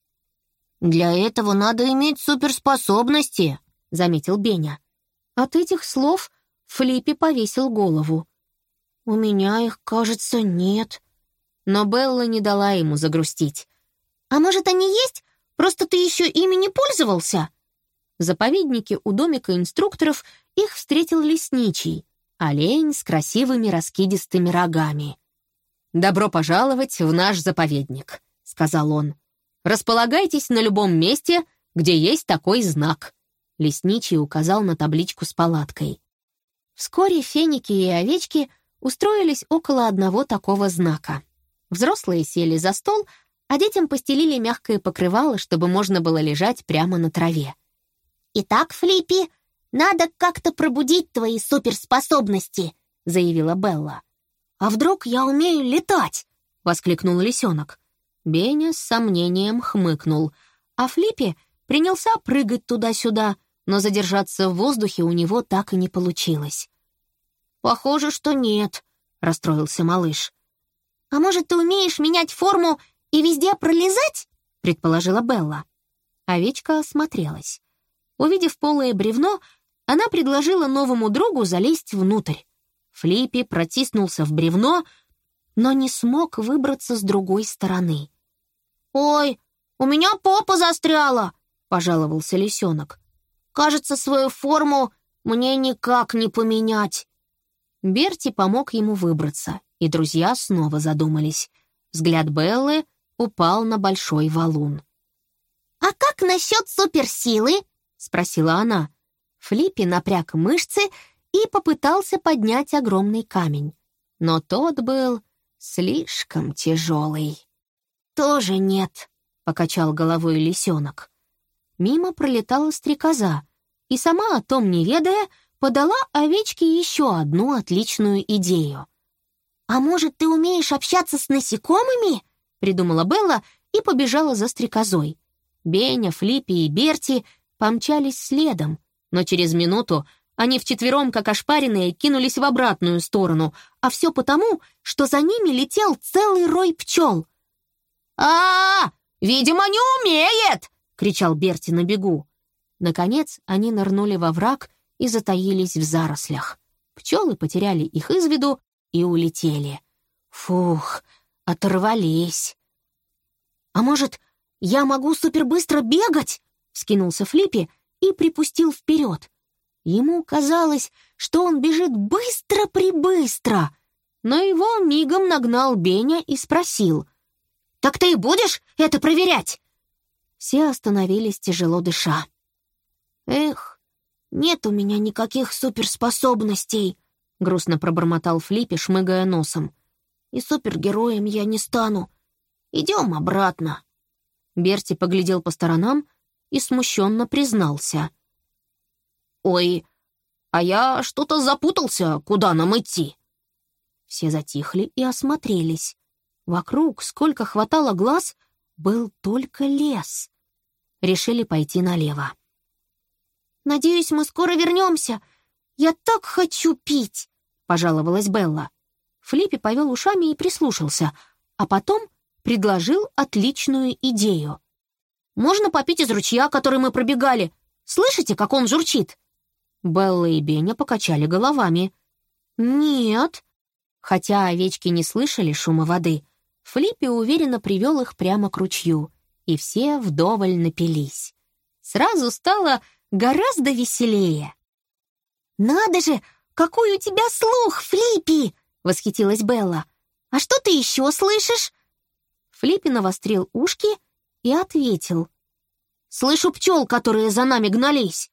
«Для этого надо иметь суперспособности», — заметил Беня. От этих слов Флиппи повесил голову. «У меня их, кажется, нет». Но Белла не дала ему загрустить. «А может, они есть? Просто ты еще ими не пользовался?» В заповеднике у домика инструкторов их встретил лесничий, олень с красивыми раскидистыми рогами. «Добро пожаловать в наш заповедник», — сказал он. «Располагайтесь на любом месте, где есть такой знак». Лесничий указал на табличку с палаткой. Вскоре феники и овечки устроились около одного такого знака. Взрослые сели за стол, а детям постелили мягкое покрывало, чтобы можно было лежать прямо на траве. «Итак, Флиппи, надо как-то пробудить твои суперспособности», — заявила Белла. «А вдруг я умею летать?» — воскликнул лисенок. Беня с сомнением хмыкнул, а Флиппи принялся прыгать туда-сюда, но задержаться в воздухе у него так и не получилось. «Похоже, что нет», — расстроился малыш. «А может, ты умеешь менять форму и везде пролезать?» — предположила Белла. Овечка осмотрелась. Увидев полое бревно, она предложила новому другу залезть внутрь. Флиппи протиснулся в бревно, но не смог выбраться с другой стороны. «Ой, у меня попа застряла!» — пожаловался лисенок. «Кажется, свою форму мне никак не поменять». Берти помог ему выбраться, и друзья снова задумались. Взгляд Беллы упал на большой валун. «А как насчет суперсилы?» — спросила она. Флиппи напряг мышцы и попытался поднять огромный камень. Но тот был слишком тяжелый. «Тоже нет», — покачал головой лисенок. Мимо пролетала стрекоза, и сама о том не ведая, подала овечке еще одну отличную идею. «А может, ты умеешь общаться с насекомыми?» — придумала Белла и побежала за стрекозой. Беня, Флиппи и Берти помчались следом, но через минуту они вчетвером, как ошпаренные, кинулись в обратную сторону, а все потому, что за ними летел целый рой пчел. Видимо, не умеет!» — кричал Берти на бегу. Наконец они нырнули во враг и затаились в зарослях. Пчелы потеряли их из виду и улетели. Фух, оторвались. «А может, я могу супербыстро бегать?» — вскинулся Флиппи и припустил вперед. Ему казалось, что он бежит быстро-пребыстро, но его мигом нагнал Беня и спросил: «Так ты и будешь это проверять?» Все остановились, тяжело дыша. «Эх, нет у меня никаких суперспособностей», — грустно пробормотал Флиппи, шмыгая носом. «И супергероем я не стану. Идем обратно». Берти поглядел по сторонам и смущенно признался: «Ой, а я что-то запутался, куда нам идти?» Все затихли и осмотрелись. Вокруг, сколько хватало глаз, был только лес. Решили пойти налево. «Надеюсь, мы скоро вернемся. Я так хочу пить», — пожаловалась Белла. Флиппи повел ушами и прислушался, а потом предложил отличную идею. «Можно попить из ручья, который мы пробегали? Слышите, как он журчит?» Белла и Беня покачали головами. «Нет». Хотя овечки не слышали шума воды, Флиппи уверенно привел их прямо к ручью, и все вдоволь напились. Сразу стало гораздо веселее. «Надо же, какой у тебя слух, Флиппи!» — восхитилась Белла. «А что ты еще слышишь?» Флиппи навострил ушки и ответил: «Слышу пчел, которые за нами гнались».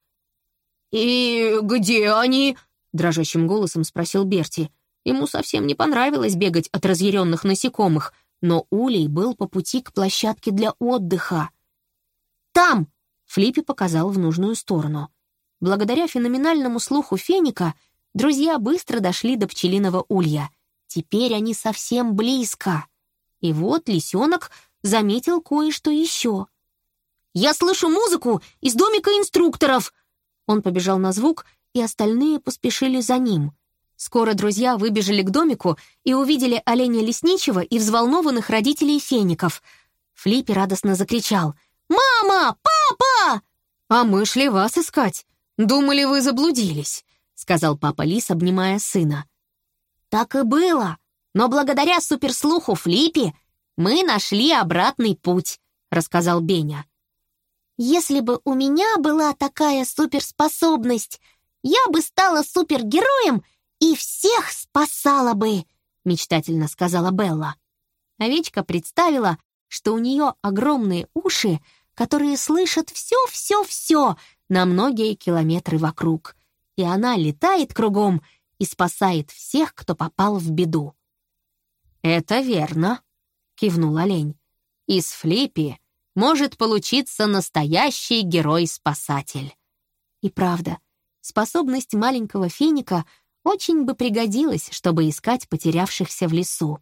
«И где они?» — дрожащим голосом спросил Берти. Ему совсем не понравилось бегать от разъяренных насекомых, но улей был по пути к площадке для отдыха. «Там!» — Флиппи показал в нужную сторону. Благодаря феноменальному слуху феника друзья быстро дошли до пчелиного улья. Теперь они совсем близко. И вот лисенок заметил кое-что еще. «Я слышу музыку из домика инструкторов!» Он побежал на звук, и остальные поспешили за ним. Скоро друзья выбежали к домику и увидели оленя лесничего и взволнованных родителей феников. Флиппи радостно закричал: «Мама! Папа!» «А мы шли вас искать. Думали, вы заблудились», — сказал папа лис, обнимая сына. «Так и было, но благодаря суперслуху Флиппи мы нашли обратный путь», — рассказал Беня. «Если бы у меня была такая суперспособность, я бы стала супергероем и всех спасала бы», — мечтательно сказала Белла. Овечка представила, что у нее огромные уши, которые слышат все-все-все на многие километры вокруг, и она летает кругом и спасает всех, кто попал в беду. «Это верно», — кивнул олень. «Из Флиппи может получиться настоящий герой-спасатель». И правда, способность маленького феника очень бы пригодилась, чтобы искать потерявшихся в лесу.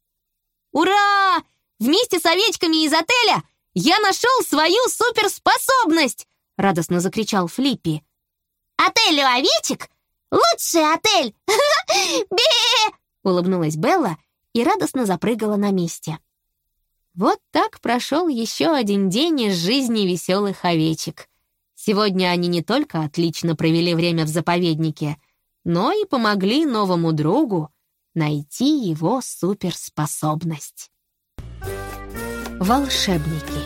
«Ура! Вместе с овечками из отеля я нашел свою суперспособность!» — радостно закричал Флиппи. «Отель у овечек? Лучший отель! Бе!» — улыбнулась Белла и радостно запрыгала на месте. Вот так прошел еще один день из жизни веселых овечек. Сегодня они не только отлично провели время в заповеднике, но и помогли новому другу найти его суперспособность. Волшебники.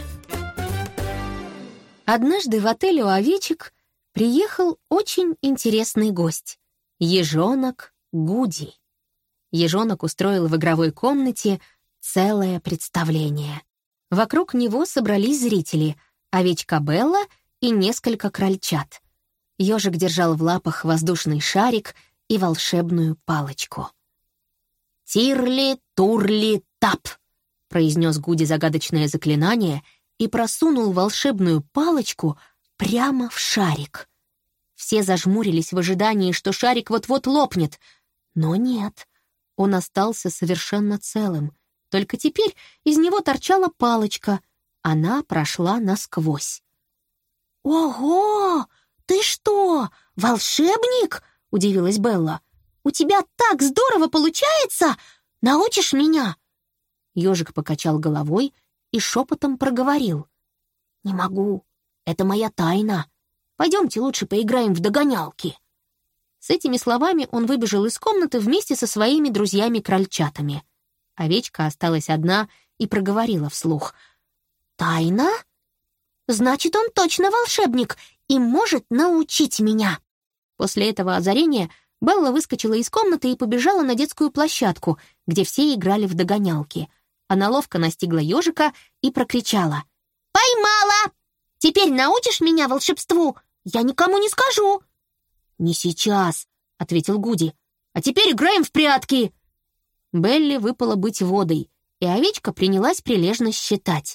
Однажды в отель у овечек приехал очень интересный гость — ежонок Гуди. Ежонок устроил в игровой комнате целое представление. Вокруг него собрались зрители — овечка Белла и несколько крольчат. Ежик держал в лапах воздушный шарик и волшебную палочку. «Тирли-турли-тап!» — произнес Гуди загадочное заклинание и просунул волшебную палочку прямо в шарик. Все зажмурились в ожидании, что шарик вот-вот лопнет. Но нет, он остался совершенно целым. Только теперь из него торчала палочка. Она прошла насквозь. «Ого! Ты что, волшебник?» — удивилась Белла. «У тебя так здорово получается! Научишь меня?» Ежик покачал головой и шепотом проговорил. «Не могу, это моя тайна. Пойдемте лучше поиграем в догонялки». С этими словами он выбежал из комнаты вместе со своими друзьями-крольчатами. Овечка осталась одна и проговорила вслух. «Тайна? Значит, он точно волшебник и может научить меня». После этого озарения Белла выскочила из комнаты и побежала на детскую площадку, где все играли в догонялки. Она ловко настигла ежика и прокричала. «Поймала! Теперь научишь меня волшебству? Я никому не скажу!» «Не сейчас», — ответил Гуди. «А теперь играем в прятки!» Белле выпало быть водой, и овечка принялась прилежно считать.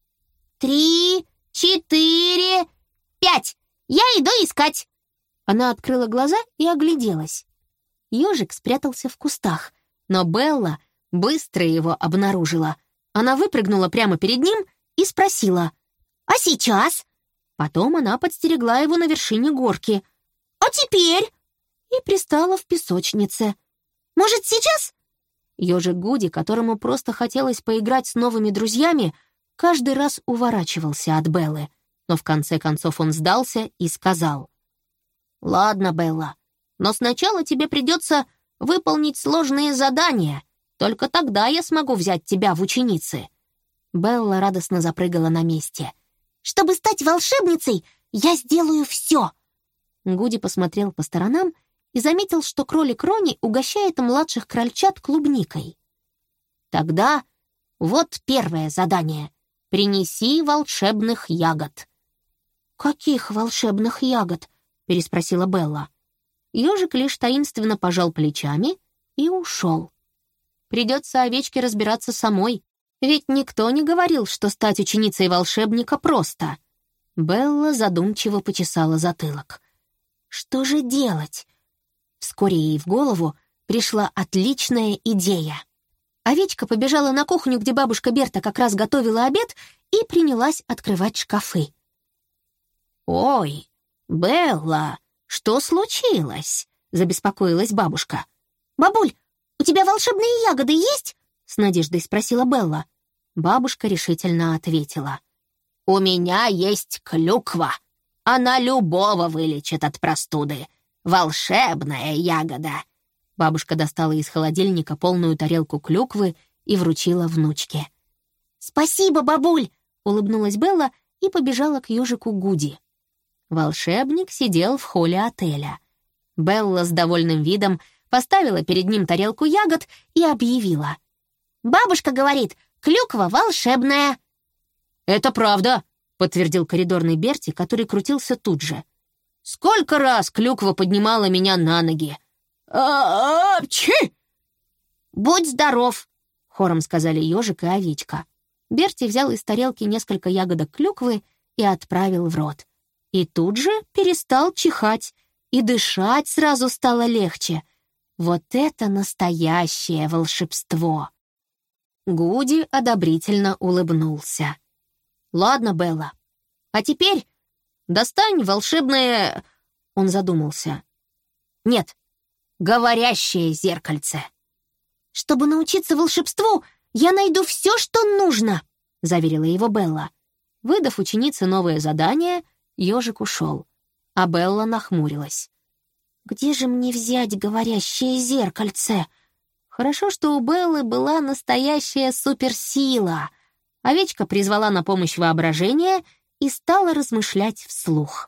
3, 4, 5! Я иду искать!» Она открыла глаза и огляделась. Ежик спрятался в кустах, но Белла быстро его обнаружила. Она выпрыгнула прямо перед ним и спросила: «А сейчас?» Потом она подстерегла его на вершине горки. «А теперь?» И пристала в песочнице. «Может, сейчас?» Ежик Гуди, которому просто хотелось поиграть с новыми друзьями, каждый раз уворачивался от Беллы. Но в конце концов он сдался и сказал: «Ладно, Белла, но сначала тебе придется выполнить сложные задания. Только тогда я смогу взять тебя в ученицы». Белла радостно запрыгала на месте. «Чтобы стать волшебницей, я сделаю все!» Гуди посмотрел по сторонам и заметил, что кролик Рони угощает младших крольчат клубникой. «Тогда вот первое задание. Принеси волшебных ягод». «Каких волшебных ягод?» — переспросила Белла. Ежик лишь таинственно пожал плечами и ушел. Придется овечке разбираться самой, ведь никто не говорил, что стать ученицей волшебника просто. Белла задумчиво почесала затылок. Что же делать? Вскоре ей в голову пришла отличная идея. Овечка побежала на кухню, где бабушка Берта как раз готовила обед, и принялась открывать шкафы. «Ой, Белла, что случилось?» — забеспокоилась бабушка. «Бабуль, у тебя волшебные ягоды есть?» — с надеждой спросила Белла. Бабушка решительно ответила. «У меня есть клюква. Она любого вылечит от простуды. Волшебная ягода». Бабушка достала из холодильника полную тарелку клюквы и вручила внучке. «Спасибо, бабуль!» — улыбнулась Белла и побежала к ежику Гуди. Волшебник сидел в холле отеля. Белла с довольным видом поставила перед ним тарелку ягод и объявила. «Бабушка говорит, клюква волшебная!» «Это правда!» — подтвердил коридорный Берти, который крутился тут же. «Сколько раз клюква поднимала меня на ноги!» «Апчхи!» «Будь здоров!» — хором сказали ежик и овечка. Берти взял из тарелки несколько ягодок клюквы и отправил в рот. И тут же перестал чихать, и дышать сразу стало легче. Вот это настоящее волшебство! Гуди одобрительно улыбнулся. «Ладно, Белла, а теперь достань волшебное...» Он задумался. «Нет, говорящее зеркальце». «Чтобы научиться волшебству, я найду все, что нужно». заверила его Белла. Выдав ученице новое задание, ежик ушел, а Белла нахмурилась. «Где же мне взять говорящее зеркальце?» Хорошо, что у Беллы была настоящая суперсила. Овечка призвала на помощь воображение и стала размышлять вслух.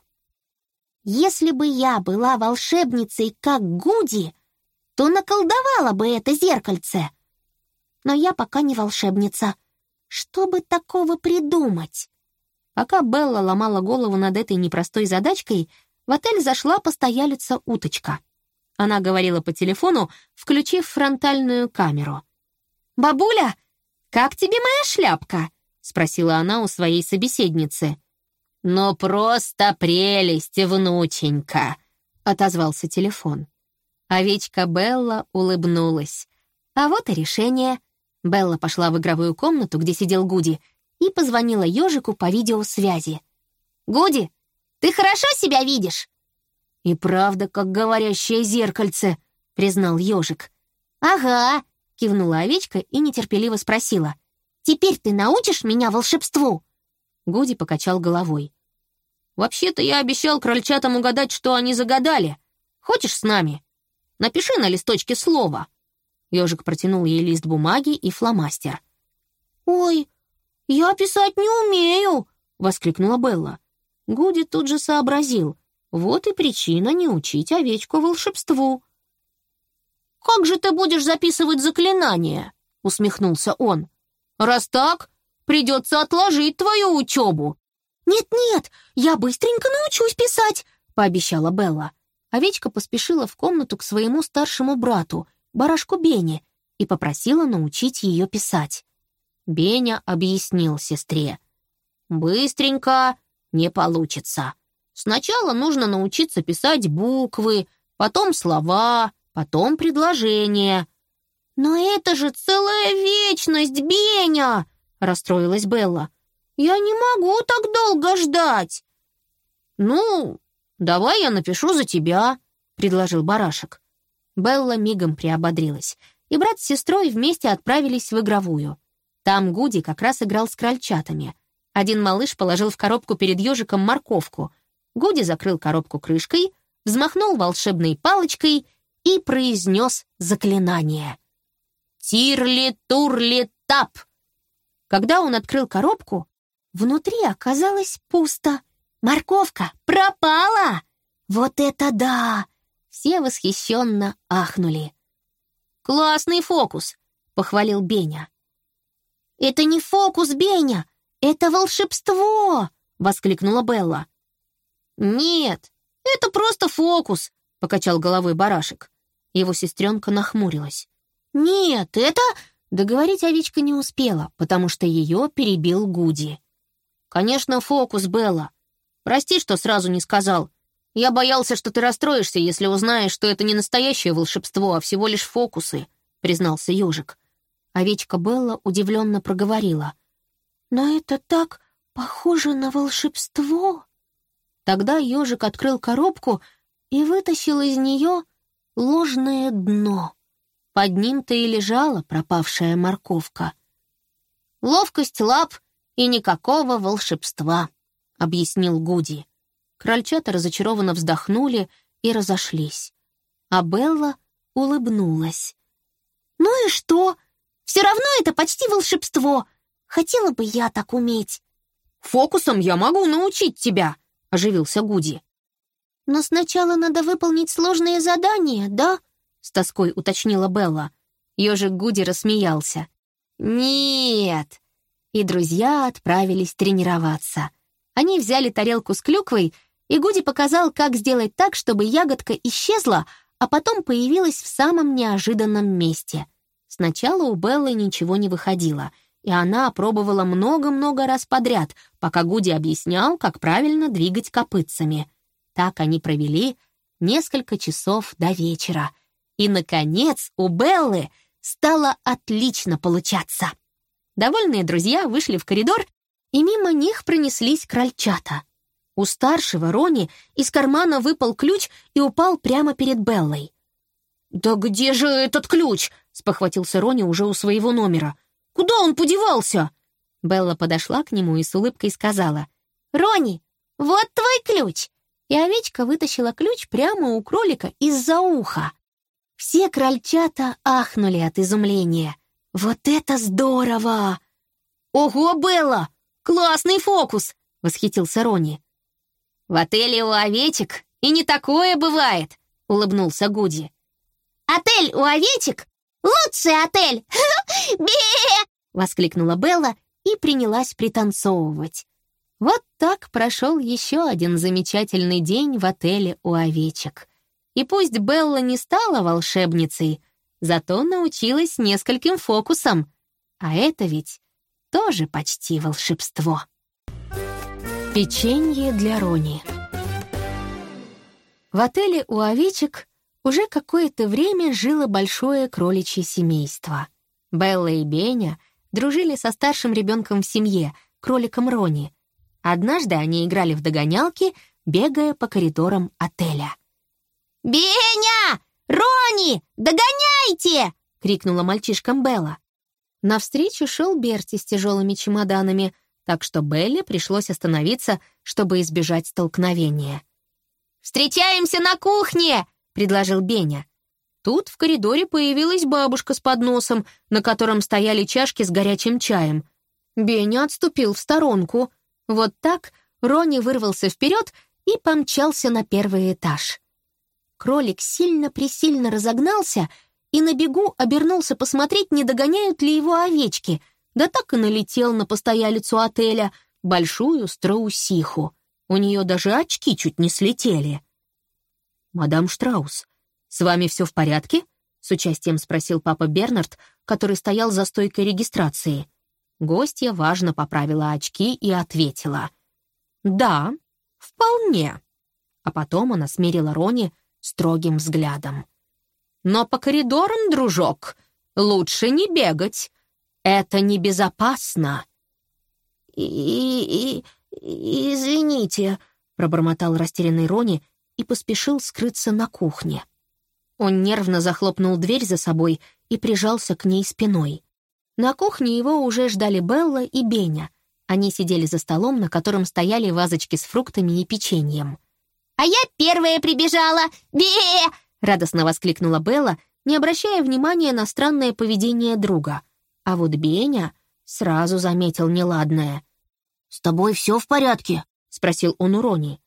«Если бы я была волшебницей, как Гуди, то наколдовала бы это зеркальце. Но я пока не волшебница. Что бы такого придумать?» Пока Белла ломала голову над этой непростой задачкой, в отель зашла постоялица Уточка. Она говорила по телефону, включив фронтальную камеру. «Бабуля, как тебе моя шляпка?» — спросила она у своей собеседницы. «Ну просто прелесть, внученька!» — отозвался телефон. Овечка Белла улыбнулась. А вот и решение. Белла пошла в игровую комнату, где сидел Гуди, и позвонила ежику по видеосвязи. «Гуди, ты хорошо себя видишь?» «И правда, как говорящее зеркальце», — признал ежик. «Ага», — кивнула овечка и нетерпеливо спросила. «Теперь ты научишь меня волшебству?» Гуди покачал головой. «Вообще-то я обещал крольчатам угадать, что они загадали. Хочешь с нами? Напиши на листочке слово». Ежик протянул ей лист бумаги и фломастер. «Ой, я писать не умею!» — воскликнула Белла. Гуди тут же сообразил. Вот и причина не учить овечку волшебству. «Как же ты будешь записывать заклинания?» — усмехнулся он. «Раз так, придется отложить твою учебу». «Нет-нет, я быстренько научусь писать», — пообещала Белла. Овечка поспешила в комнату к своему старшему брату, барашку Бене, и попросила научить ее писать. Беня объяснил сестре. «Быстренько не получится. Сначала нужно научиться писать буквы, потом слова, потом предложения». «Но это же целая вечность, Беня!» — расстроилась Белла. «Я не могу так долго ждать». «Ну, давай я напишу за тебя», — предложил барашек. Белла мигом приободрилась, и брат с сестрой вместе отправились в игровую. Там Гуди как раз играл с крольчатами. Один малыш положил в коробку перед ежиком морковку. Гуди закрыл коробку крышкой, взмахнул волшебной палочкой и произнес заклинание. «Тирли-турли-тап!» Когда он открыл коробку, внутри оказалось пусто. «Морковка пропала! Вот это да!» Все восхищенно ахнули. «Классный фокус!» — похвалил Беня. «Это не фокус, Беня! Это волшебство!» — воскликнула Белла. «Нет, это просто фокус!» — покачал головой барашек. Его сестренка нахмурилась. «Нет, это...» Договорить овечка не успела, потому что ее перебил Гуди. «Конечно, фокус, Белла. Прости, что сразу не сказал. Я боялся, что ты расстроишься, если узнаешь, что это не настоящее волшебство, а всего лишь фокусы», — признался ежик. Овечка Белла удивленно проговорила. «Но это так похоже на волшебство». Тогда ежик открыл коробку и вытащил из нее ложное дно. Под ним-то и лежала пропавшая морковка. «Ловкость лап и никакого волшебства», — объяснил Гуди. Крольчата разочарованно вздохнули и разошлись. А Белла улыбнулась. «Ну и что? Все равно это почти волшебство. Хотела бы я так уметь». «Фокусом я могу научить тебя», — оживился Гуди. «Но сначала надо выполнить сложные задания, да?» — с тоской уточнила Белла. Ежик Гуди рассмеялся. «Нет!» И друзья отправились тренироваться. Они взяли тарелку с клюквой, и Гуди показал, как сделать так, чтобы ягодка исчезла, а потом появилась в самом неожиданном месте. Сначала у Беллы ничего не выходило, и она пробовала много-много раз подряд, пока Гуди объяснял, как правильно двигать копытцами. Так они провели несколько часов до вечера. И, наконец, у Беллы стало отлично получаться. Довольные друзья вышли в коридор, и мимо них пронеслись крольчата. У старшего Рони из кармана выпал ключ и упал прямо перед Беллой. «Да где же этот ключ?» — спохватился Рони уже у своего номера. «Куда он подевался?» Белла подошла к нему и с улыбкой сказала: «Рони, вот твой ключ!» И овечка вытащила ключ прямо у кролика из-за уха. Все крольчата ахнули от изумления. «Вот это здорово!» «Ого, Белла! Классный фокус!» — восхитился Рони. «В отеле у овечек и не такое бывает!» — улыбнулся Гуди. «Отель у овечек — лучший отель! Бе!» — воскликнула Белла и принялась пританцовывать. Вот так прошел еще один замечательный день в отеле у овечек. И пусть Белла не стала волшебницей, зато научилась нескольким фокусам. А это ведь тоже почти волшебство. Печенье для Рони. В отеле у овечек уже какое-то время жило большое кроличье семейство. Белла и Беня дружили со старшим ребенком в семье, кроликом Рони. Однажды они играли в догонялки, бегая по коридорам отеля. «Беня! Рони! Догоняйте!» — крикнула мальчишкам Белла. Навстречу шел Берти с тяжелыми чемоданами, так что Белле пришлось остановиться, чтобы избежать столкновения. «Встречаемся на кухне!» — предложил Беня. Тут в коридоре появилась бабушка с подносом, на котором стояли чашки с горячим чаем. Беня отступил в сторонку. Вот так Рони вырвался вперед и помчался на первый этаж. Кролик сильно-пресильно разогнался и на бегу обернулся посмотреть, не догоняют ли его овечки, да так и налетел на постоялицу отеля, большую страусиху. У нее даже очки чуть не слетели. «Мадам Штраус, с вами все в порядке?» — с участием спросил папа Бернард, который стоял за стойкой регистрации. Гостья важно поправила очки и ответила: «Да, вполне». А потом она смерила Рони строгим взглядом. «Но по коридорам, дружок, лучше не бегать. Это небезопасно». «Извините», — пробормотал растерянный Рони и поспешил скрыться на кухне. Он нервно захлопнул дверь за собой и прижался к ней спиной. На кухне его уже ждали Белла и Беня. Они сидели за столом, на котором стояли вазочки с фруктами и печеньем. «А я первая прибежала! Бе!» — радостно воскликнула Белла, не обращая внимания на странное поведение друга. А вот Беня сразу заметил неладное. «С тобой все в порядке?» — спросил он у Рони.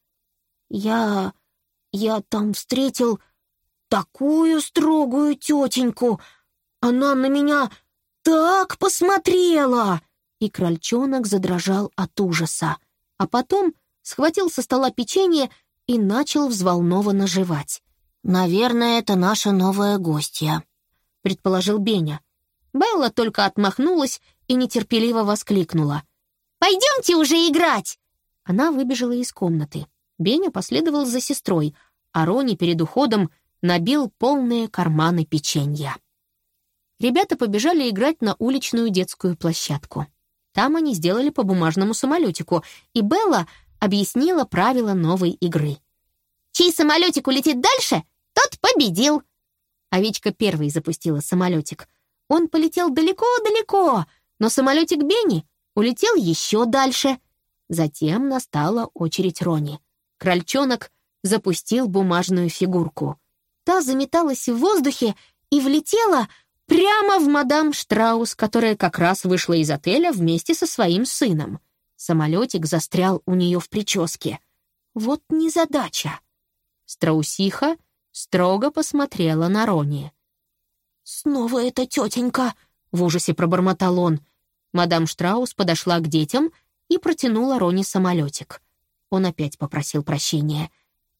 Я там встретил такую строгую тетеньку. Она на меня так посмотрела!» И крольчонок задрожал от ужаса. А потом схватил со стола печенье и начал взволнованно жевать. «Наверное, это наша новая гостья», — предположил Беня. Белла только отмахнулась и нетерпеливо воскликнула: «Пойдемте уже играть!» Она выбежала из комнаты. Беня последовал за сестрой, а Рони перед уходом набил полные карманы печенья. Ребята побежали играть на уличную детскую площадку. Там они сделали по бумажному самолетику, и Белла объяснила правила новой игры. «Чей самолетик улетит дальше, тот победил!» Овечка первой запустила самолетик. Он полетел далеко-далеко, но самолетик Бенни улетел еще дальше. Затем настала очередь Рони. Крольчонок запустил бумажную фигурку. Та заметалась в воздухе и влетела прямо в мадам Штраус, которая как раз вышла из отеля вместе со своим сыном. Самолетик застрял у нее в прическе. Вот незадача. Страусиха строго посмотрела на Рони. «Снова эта тетенька!» — в ужасе пробормотал он. Мадам Штраус подошла к детям и протянула Рони самолетик. Он опять попросил прощения.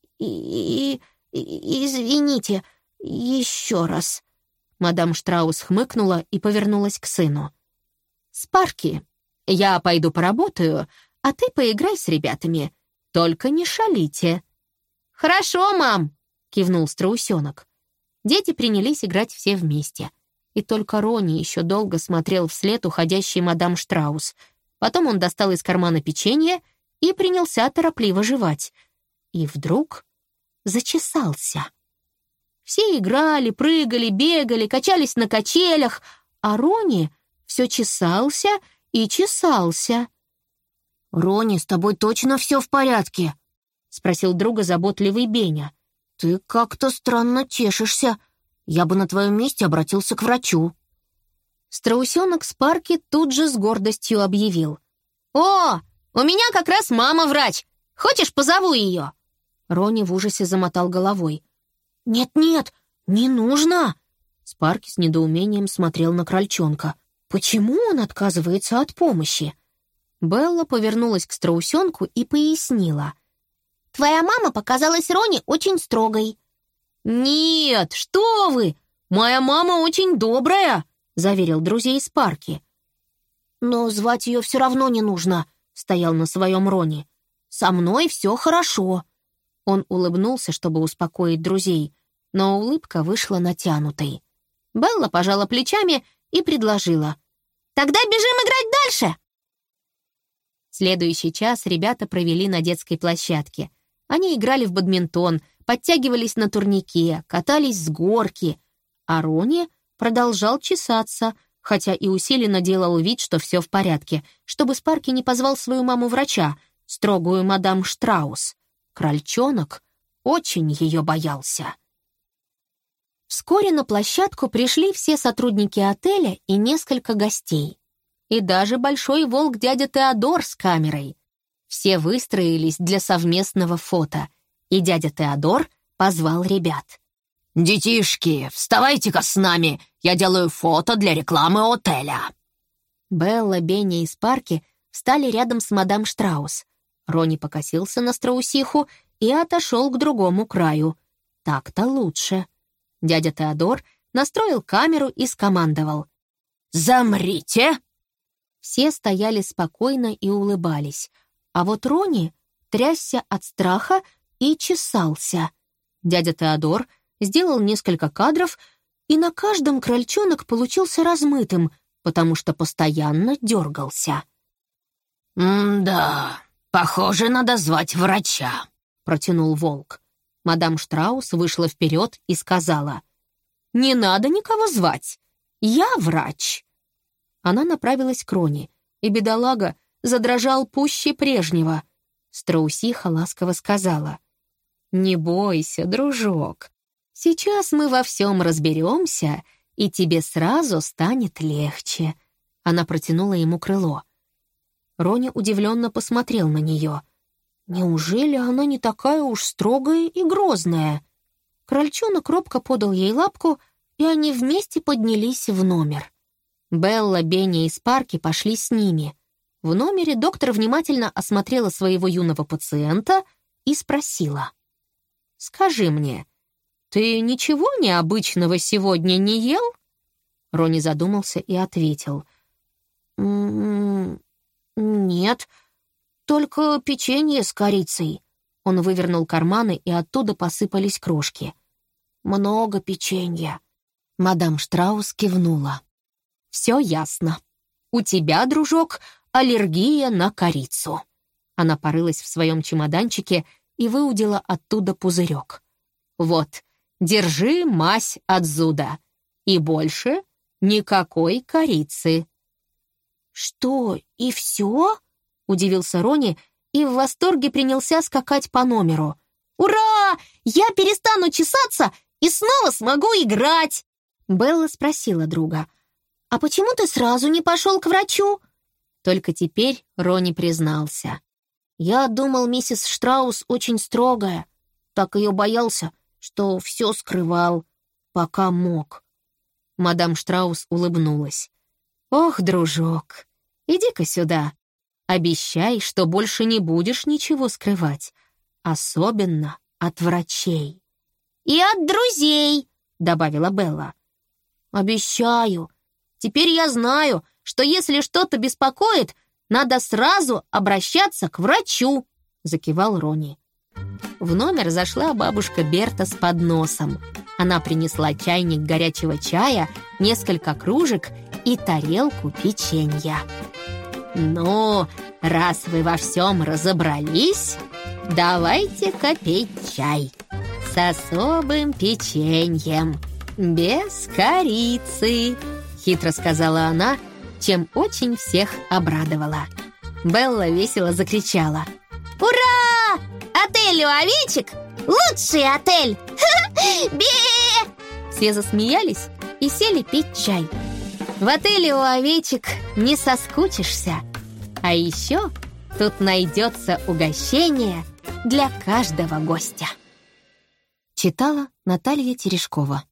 «Извините, еще раз». Мадам Штраус хмыкнула и повернулась к сыну. «Спарки, я пойду поработаю, а ты поиграй с ребятами. Только не шалите». «Хорошо, мам!» — кивнул страусенок. Дети принялись играть все вместе. И только Рони еще долго смотрел вслед уходящей мадам Штраус. Потом он достал из кармана печенье и принялся торопливо жевать. И вдруг зачесался. Все играли, прыгали, бегали, качались на качелях, а Рони все чесался и чесался. «Рони, с тобой точно все в порядке?» — спросил друга заботливый Беня. «Ты как-то странно чешешься. Я бы на твоем месте обратился к врачу». Страусенок Спарки тут же с гордостью объявил: «О, у меня как раз мама врач. Хочешь, позову ее?» Рони в ужасе замотал головой. «Нет-нет, не нужно!» Спарки с недоумением смотрел на крольчонка. Почему он отказывается от помощи? Белла повернулась к страусенку и пояснила: «Твоя мама показалась Рони очень строгой». «Нет, что вы! Моя мама очень добрая!» — заверил друзей Спарки. «Но звать ее все равно не нужно», — стоял на своем Рони. «Со мной все хорошо». Он улыбнулся, чтобы успокоить друзей, но улыбка вышла натянутой. Белла пожала плечами и предложила: «Тогда бежим играть дальше!» Следующий час ребята провели на детской площадке. Они играли в бадминтон, подтягивались на турнике, катались с горки, а Рони продолжал чесаться, хотя и усиленно делал вид, что все в порядке, чтобы Спарки не позвал свою маму-врача, строгую мадам Штраус. Крольчонок очень ее боялся. Вскоре на площадку пришли все сотрудники отеля и несколько гостей. И даже большой волк дядя Теодор с камерой. Все выстроились для совместного фото, и дядя Теодор позвал ребят. «Детишки, вставайте-ка с нами, я делаю фото для рекламы отеля». Белла, Беня и Спарки встали рядом с мадам Штраус. Рони покосился на страусиху и отошел к другому краю. Так-то лучше. Дядя Теодор настроил камеру и скомандовал: «Замрите!» Все стояли спокойно и улыбались, а вот Рони трясся от страха и чесался. Дядя Теодор сделал несколько кадров, и на каждом крольчонок получился размытым, потому что постоянно дергался. «Да, похоже, надо звать врача», — протянул волк. Мадам Штраус вышла вперед и сказала: «Не надо никого звать. Я врач». Она направилась к Рони, и бедолага задрожал пуще прежнего. Страусиха ласково сказала: «Не бойся, дружок. Сейчас мы во всем разберемся, и тебе сразу станет легче». Она протянула ему крыло. Рони удивленно посмотрел на нее. Неужели она не такая уж строгая и грозная? Крольчонок робко подал ей лапку, и они вместе поднялись в номер. Белла, Беня и Спарки пошли с ними. В номере доктор внимательно осмотрела своего юного пациента и спросила: «Скажи мне, ты ничего необычного сегодня не ел?» Рони задумался и ответил: «Нет, только печенье с корицей». Он вывернул карманы, и оттуда посыпались крошки. «Много печенья». Мадам Штраус кивнула. «Все ясно. У тебя, дружок, аллергия на корицу». Она порылась в своем чемоданчике и выудила оттуда пузырек. «Вот, держи мазь от зуда. И больше никакой корицы». «Что, и все?» — удивился Рони и в восторге принялся скакать по номеру. «Ура! Я перестану чесаться и снова смогу играть!» Белла спросила друга: «А почему ты сразу не пошел к врачу?» Только теперь Рони признался: «Я думал, миссис Штраус очень строгая. Так ее боялся, что все скрывал, пока мог». Мадам Штраус улыбнулась. «Ох, дружок, иди-ка сюда. Обещай, что больше не будешь ничего скрывать, особенно от врачей». «И от друзей», — добавила Белла. «Обещаю. Теперь я знаю, что если что-то беспокоит, надо сразу обращаться к врачу», — закивал Рони. В номер зашла бабушка Берта с подносом. Она принесла чайник горячего чая, несколько кружек и тарелку печенья. «Ну, раз вы во всем разобрались, давайте-ка пить чай с особым печеньем, без корицы», — хитро сказала она чем очень всех обрадовала. Белла весело закричала: «Ура! Отель у овечек — лучший отель! Бе!» Все засмеялись и сели пить чай. В отеле у овечек не соскучишься. А еще тут найдется угощение для каждого гостя. Читала Наталья Терешкова.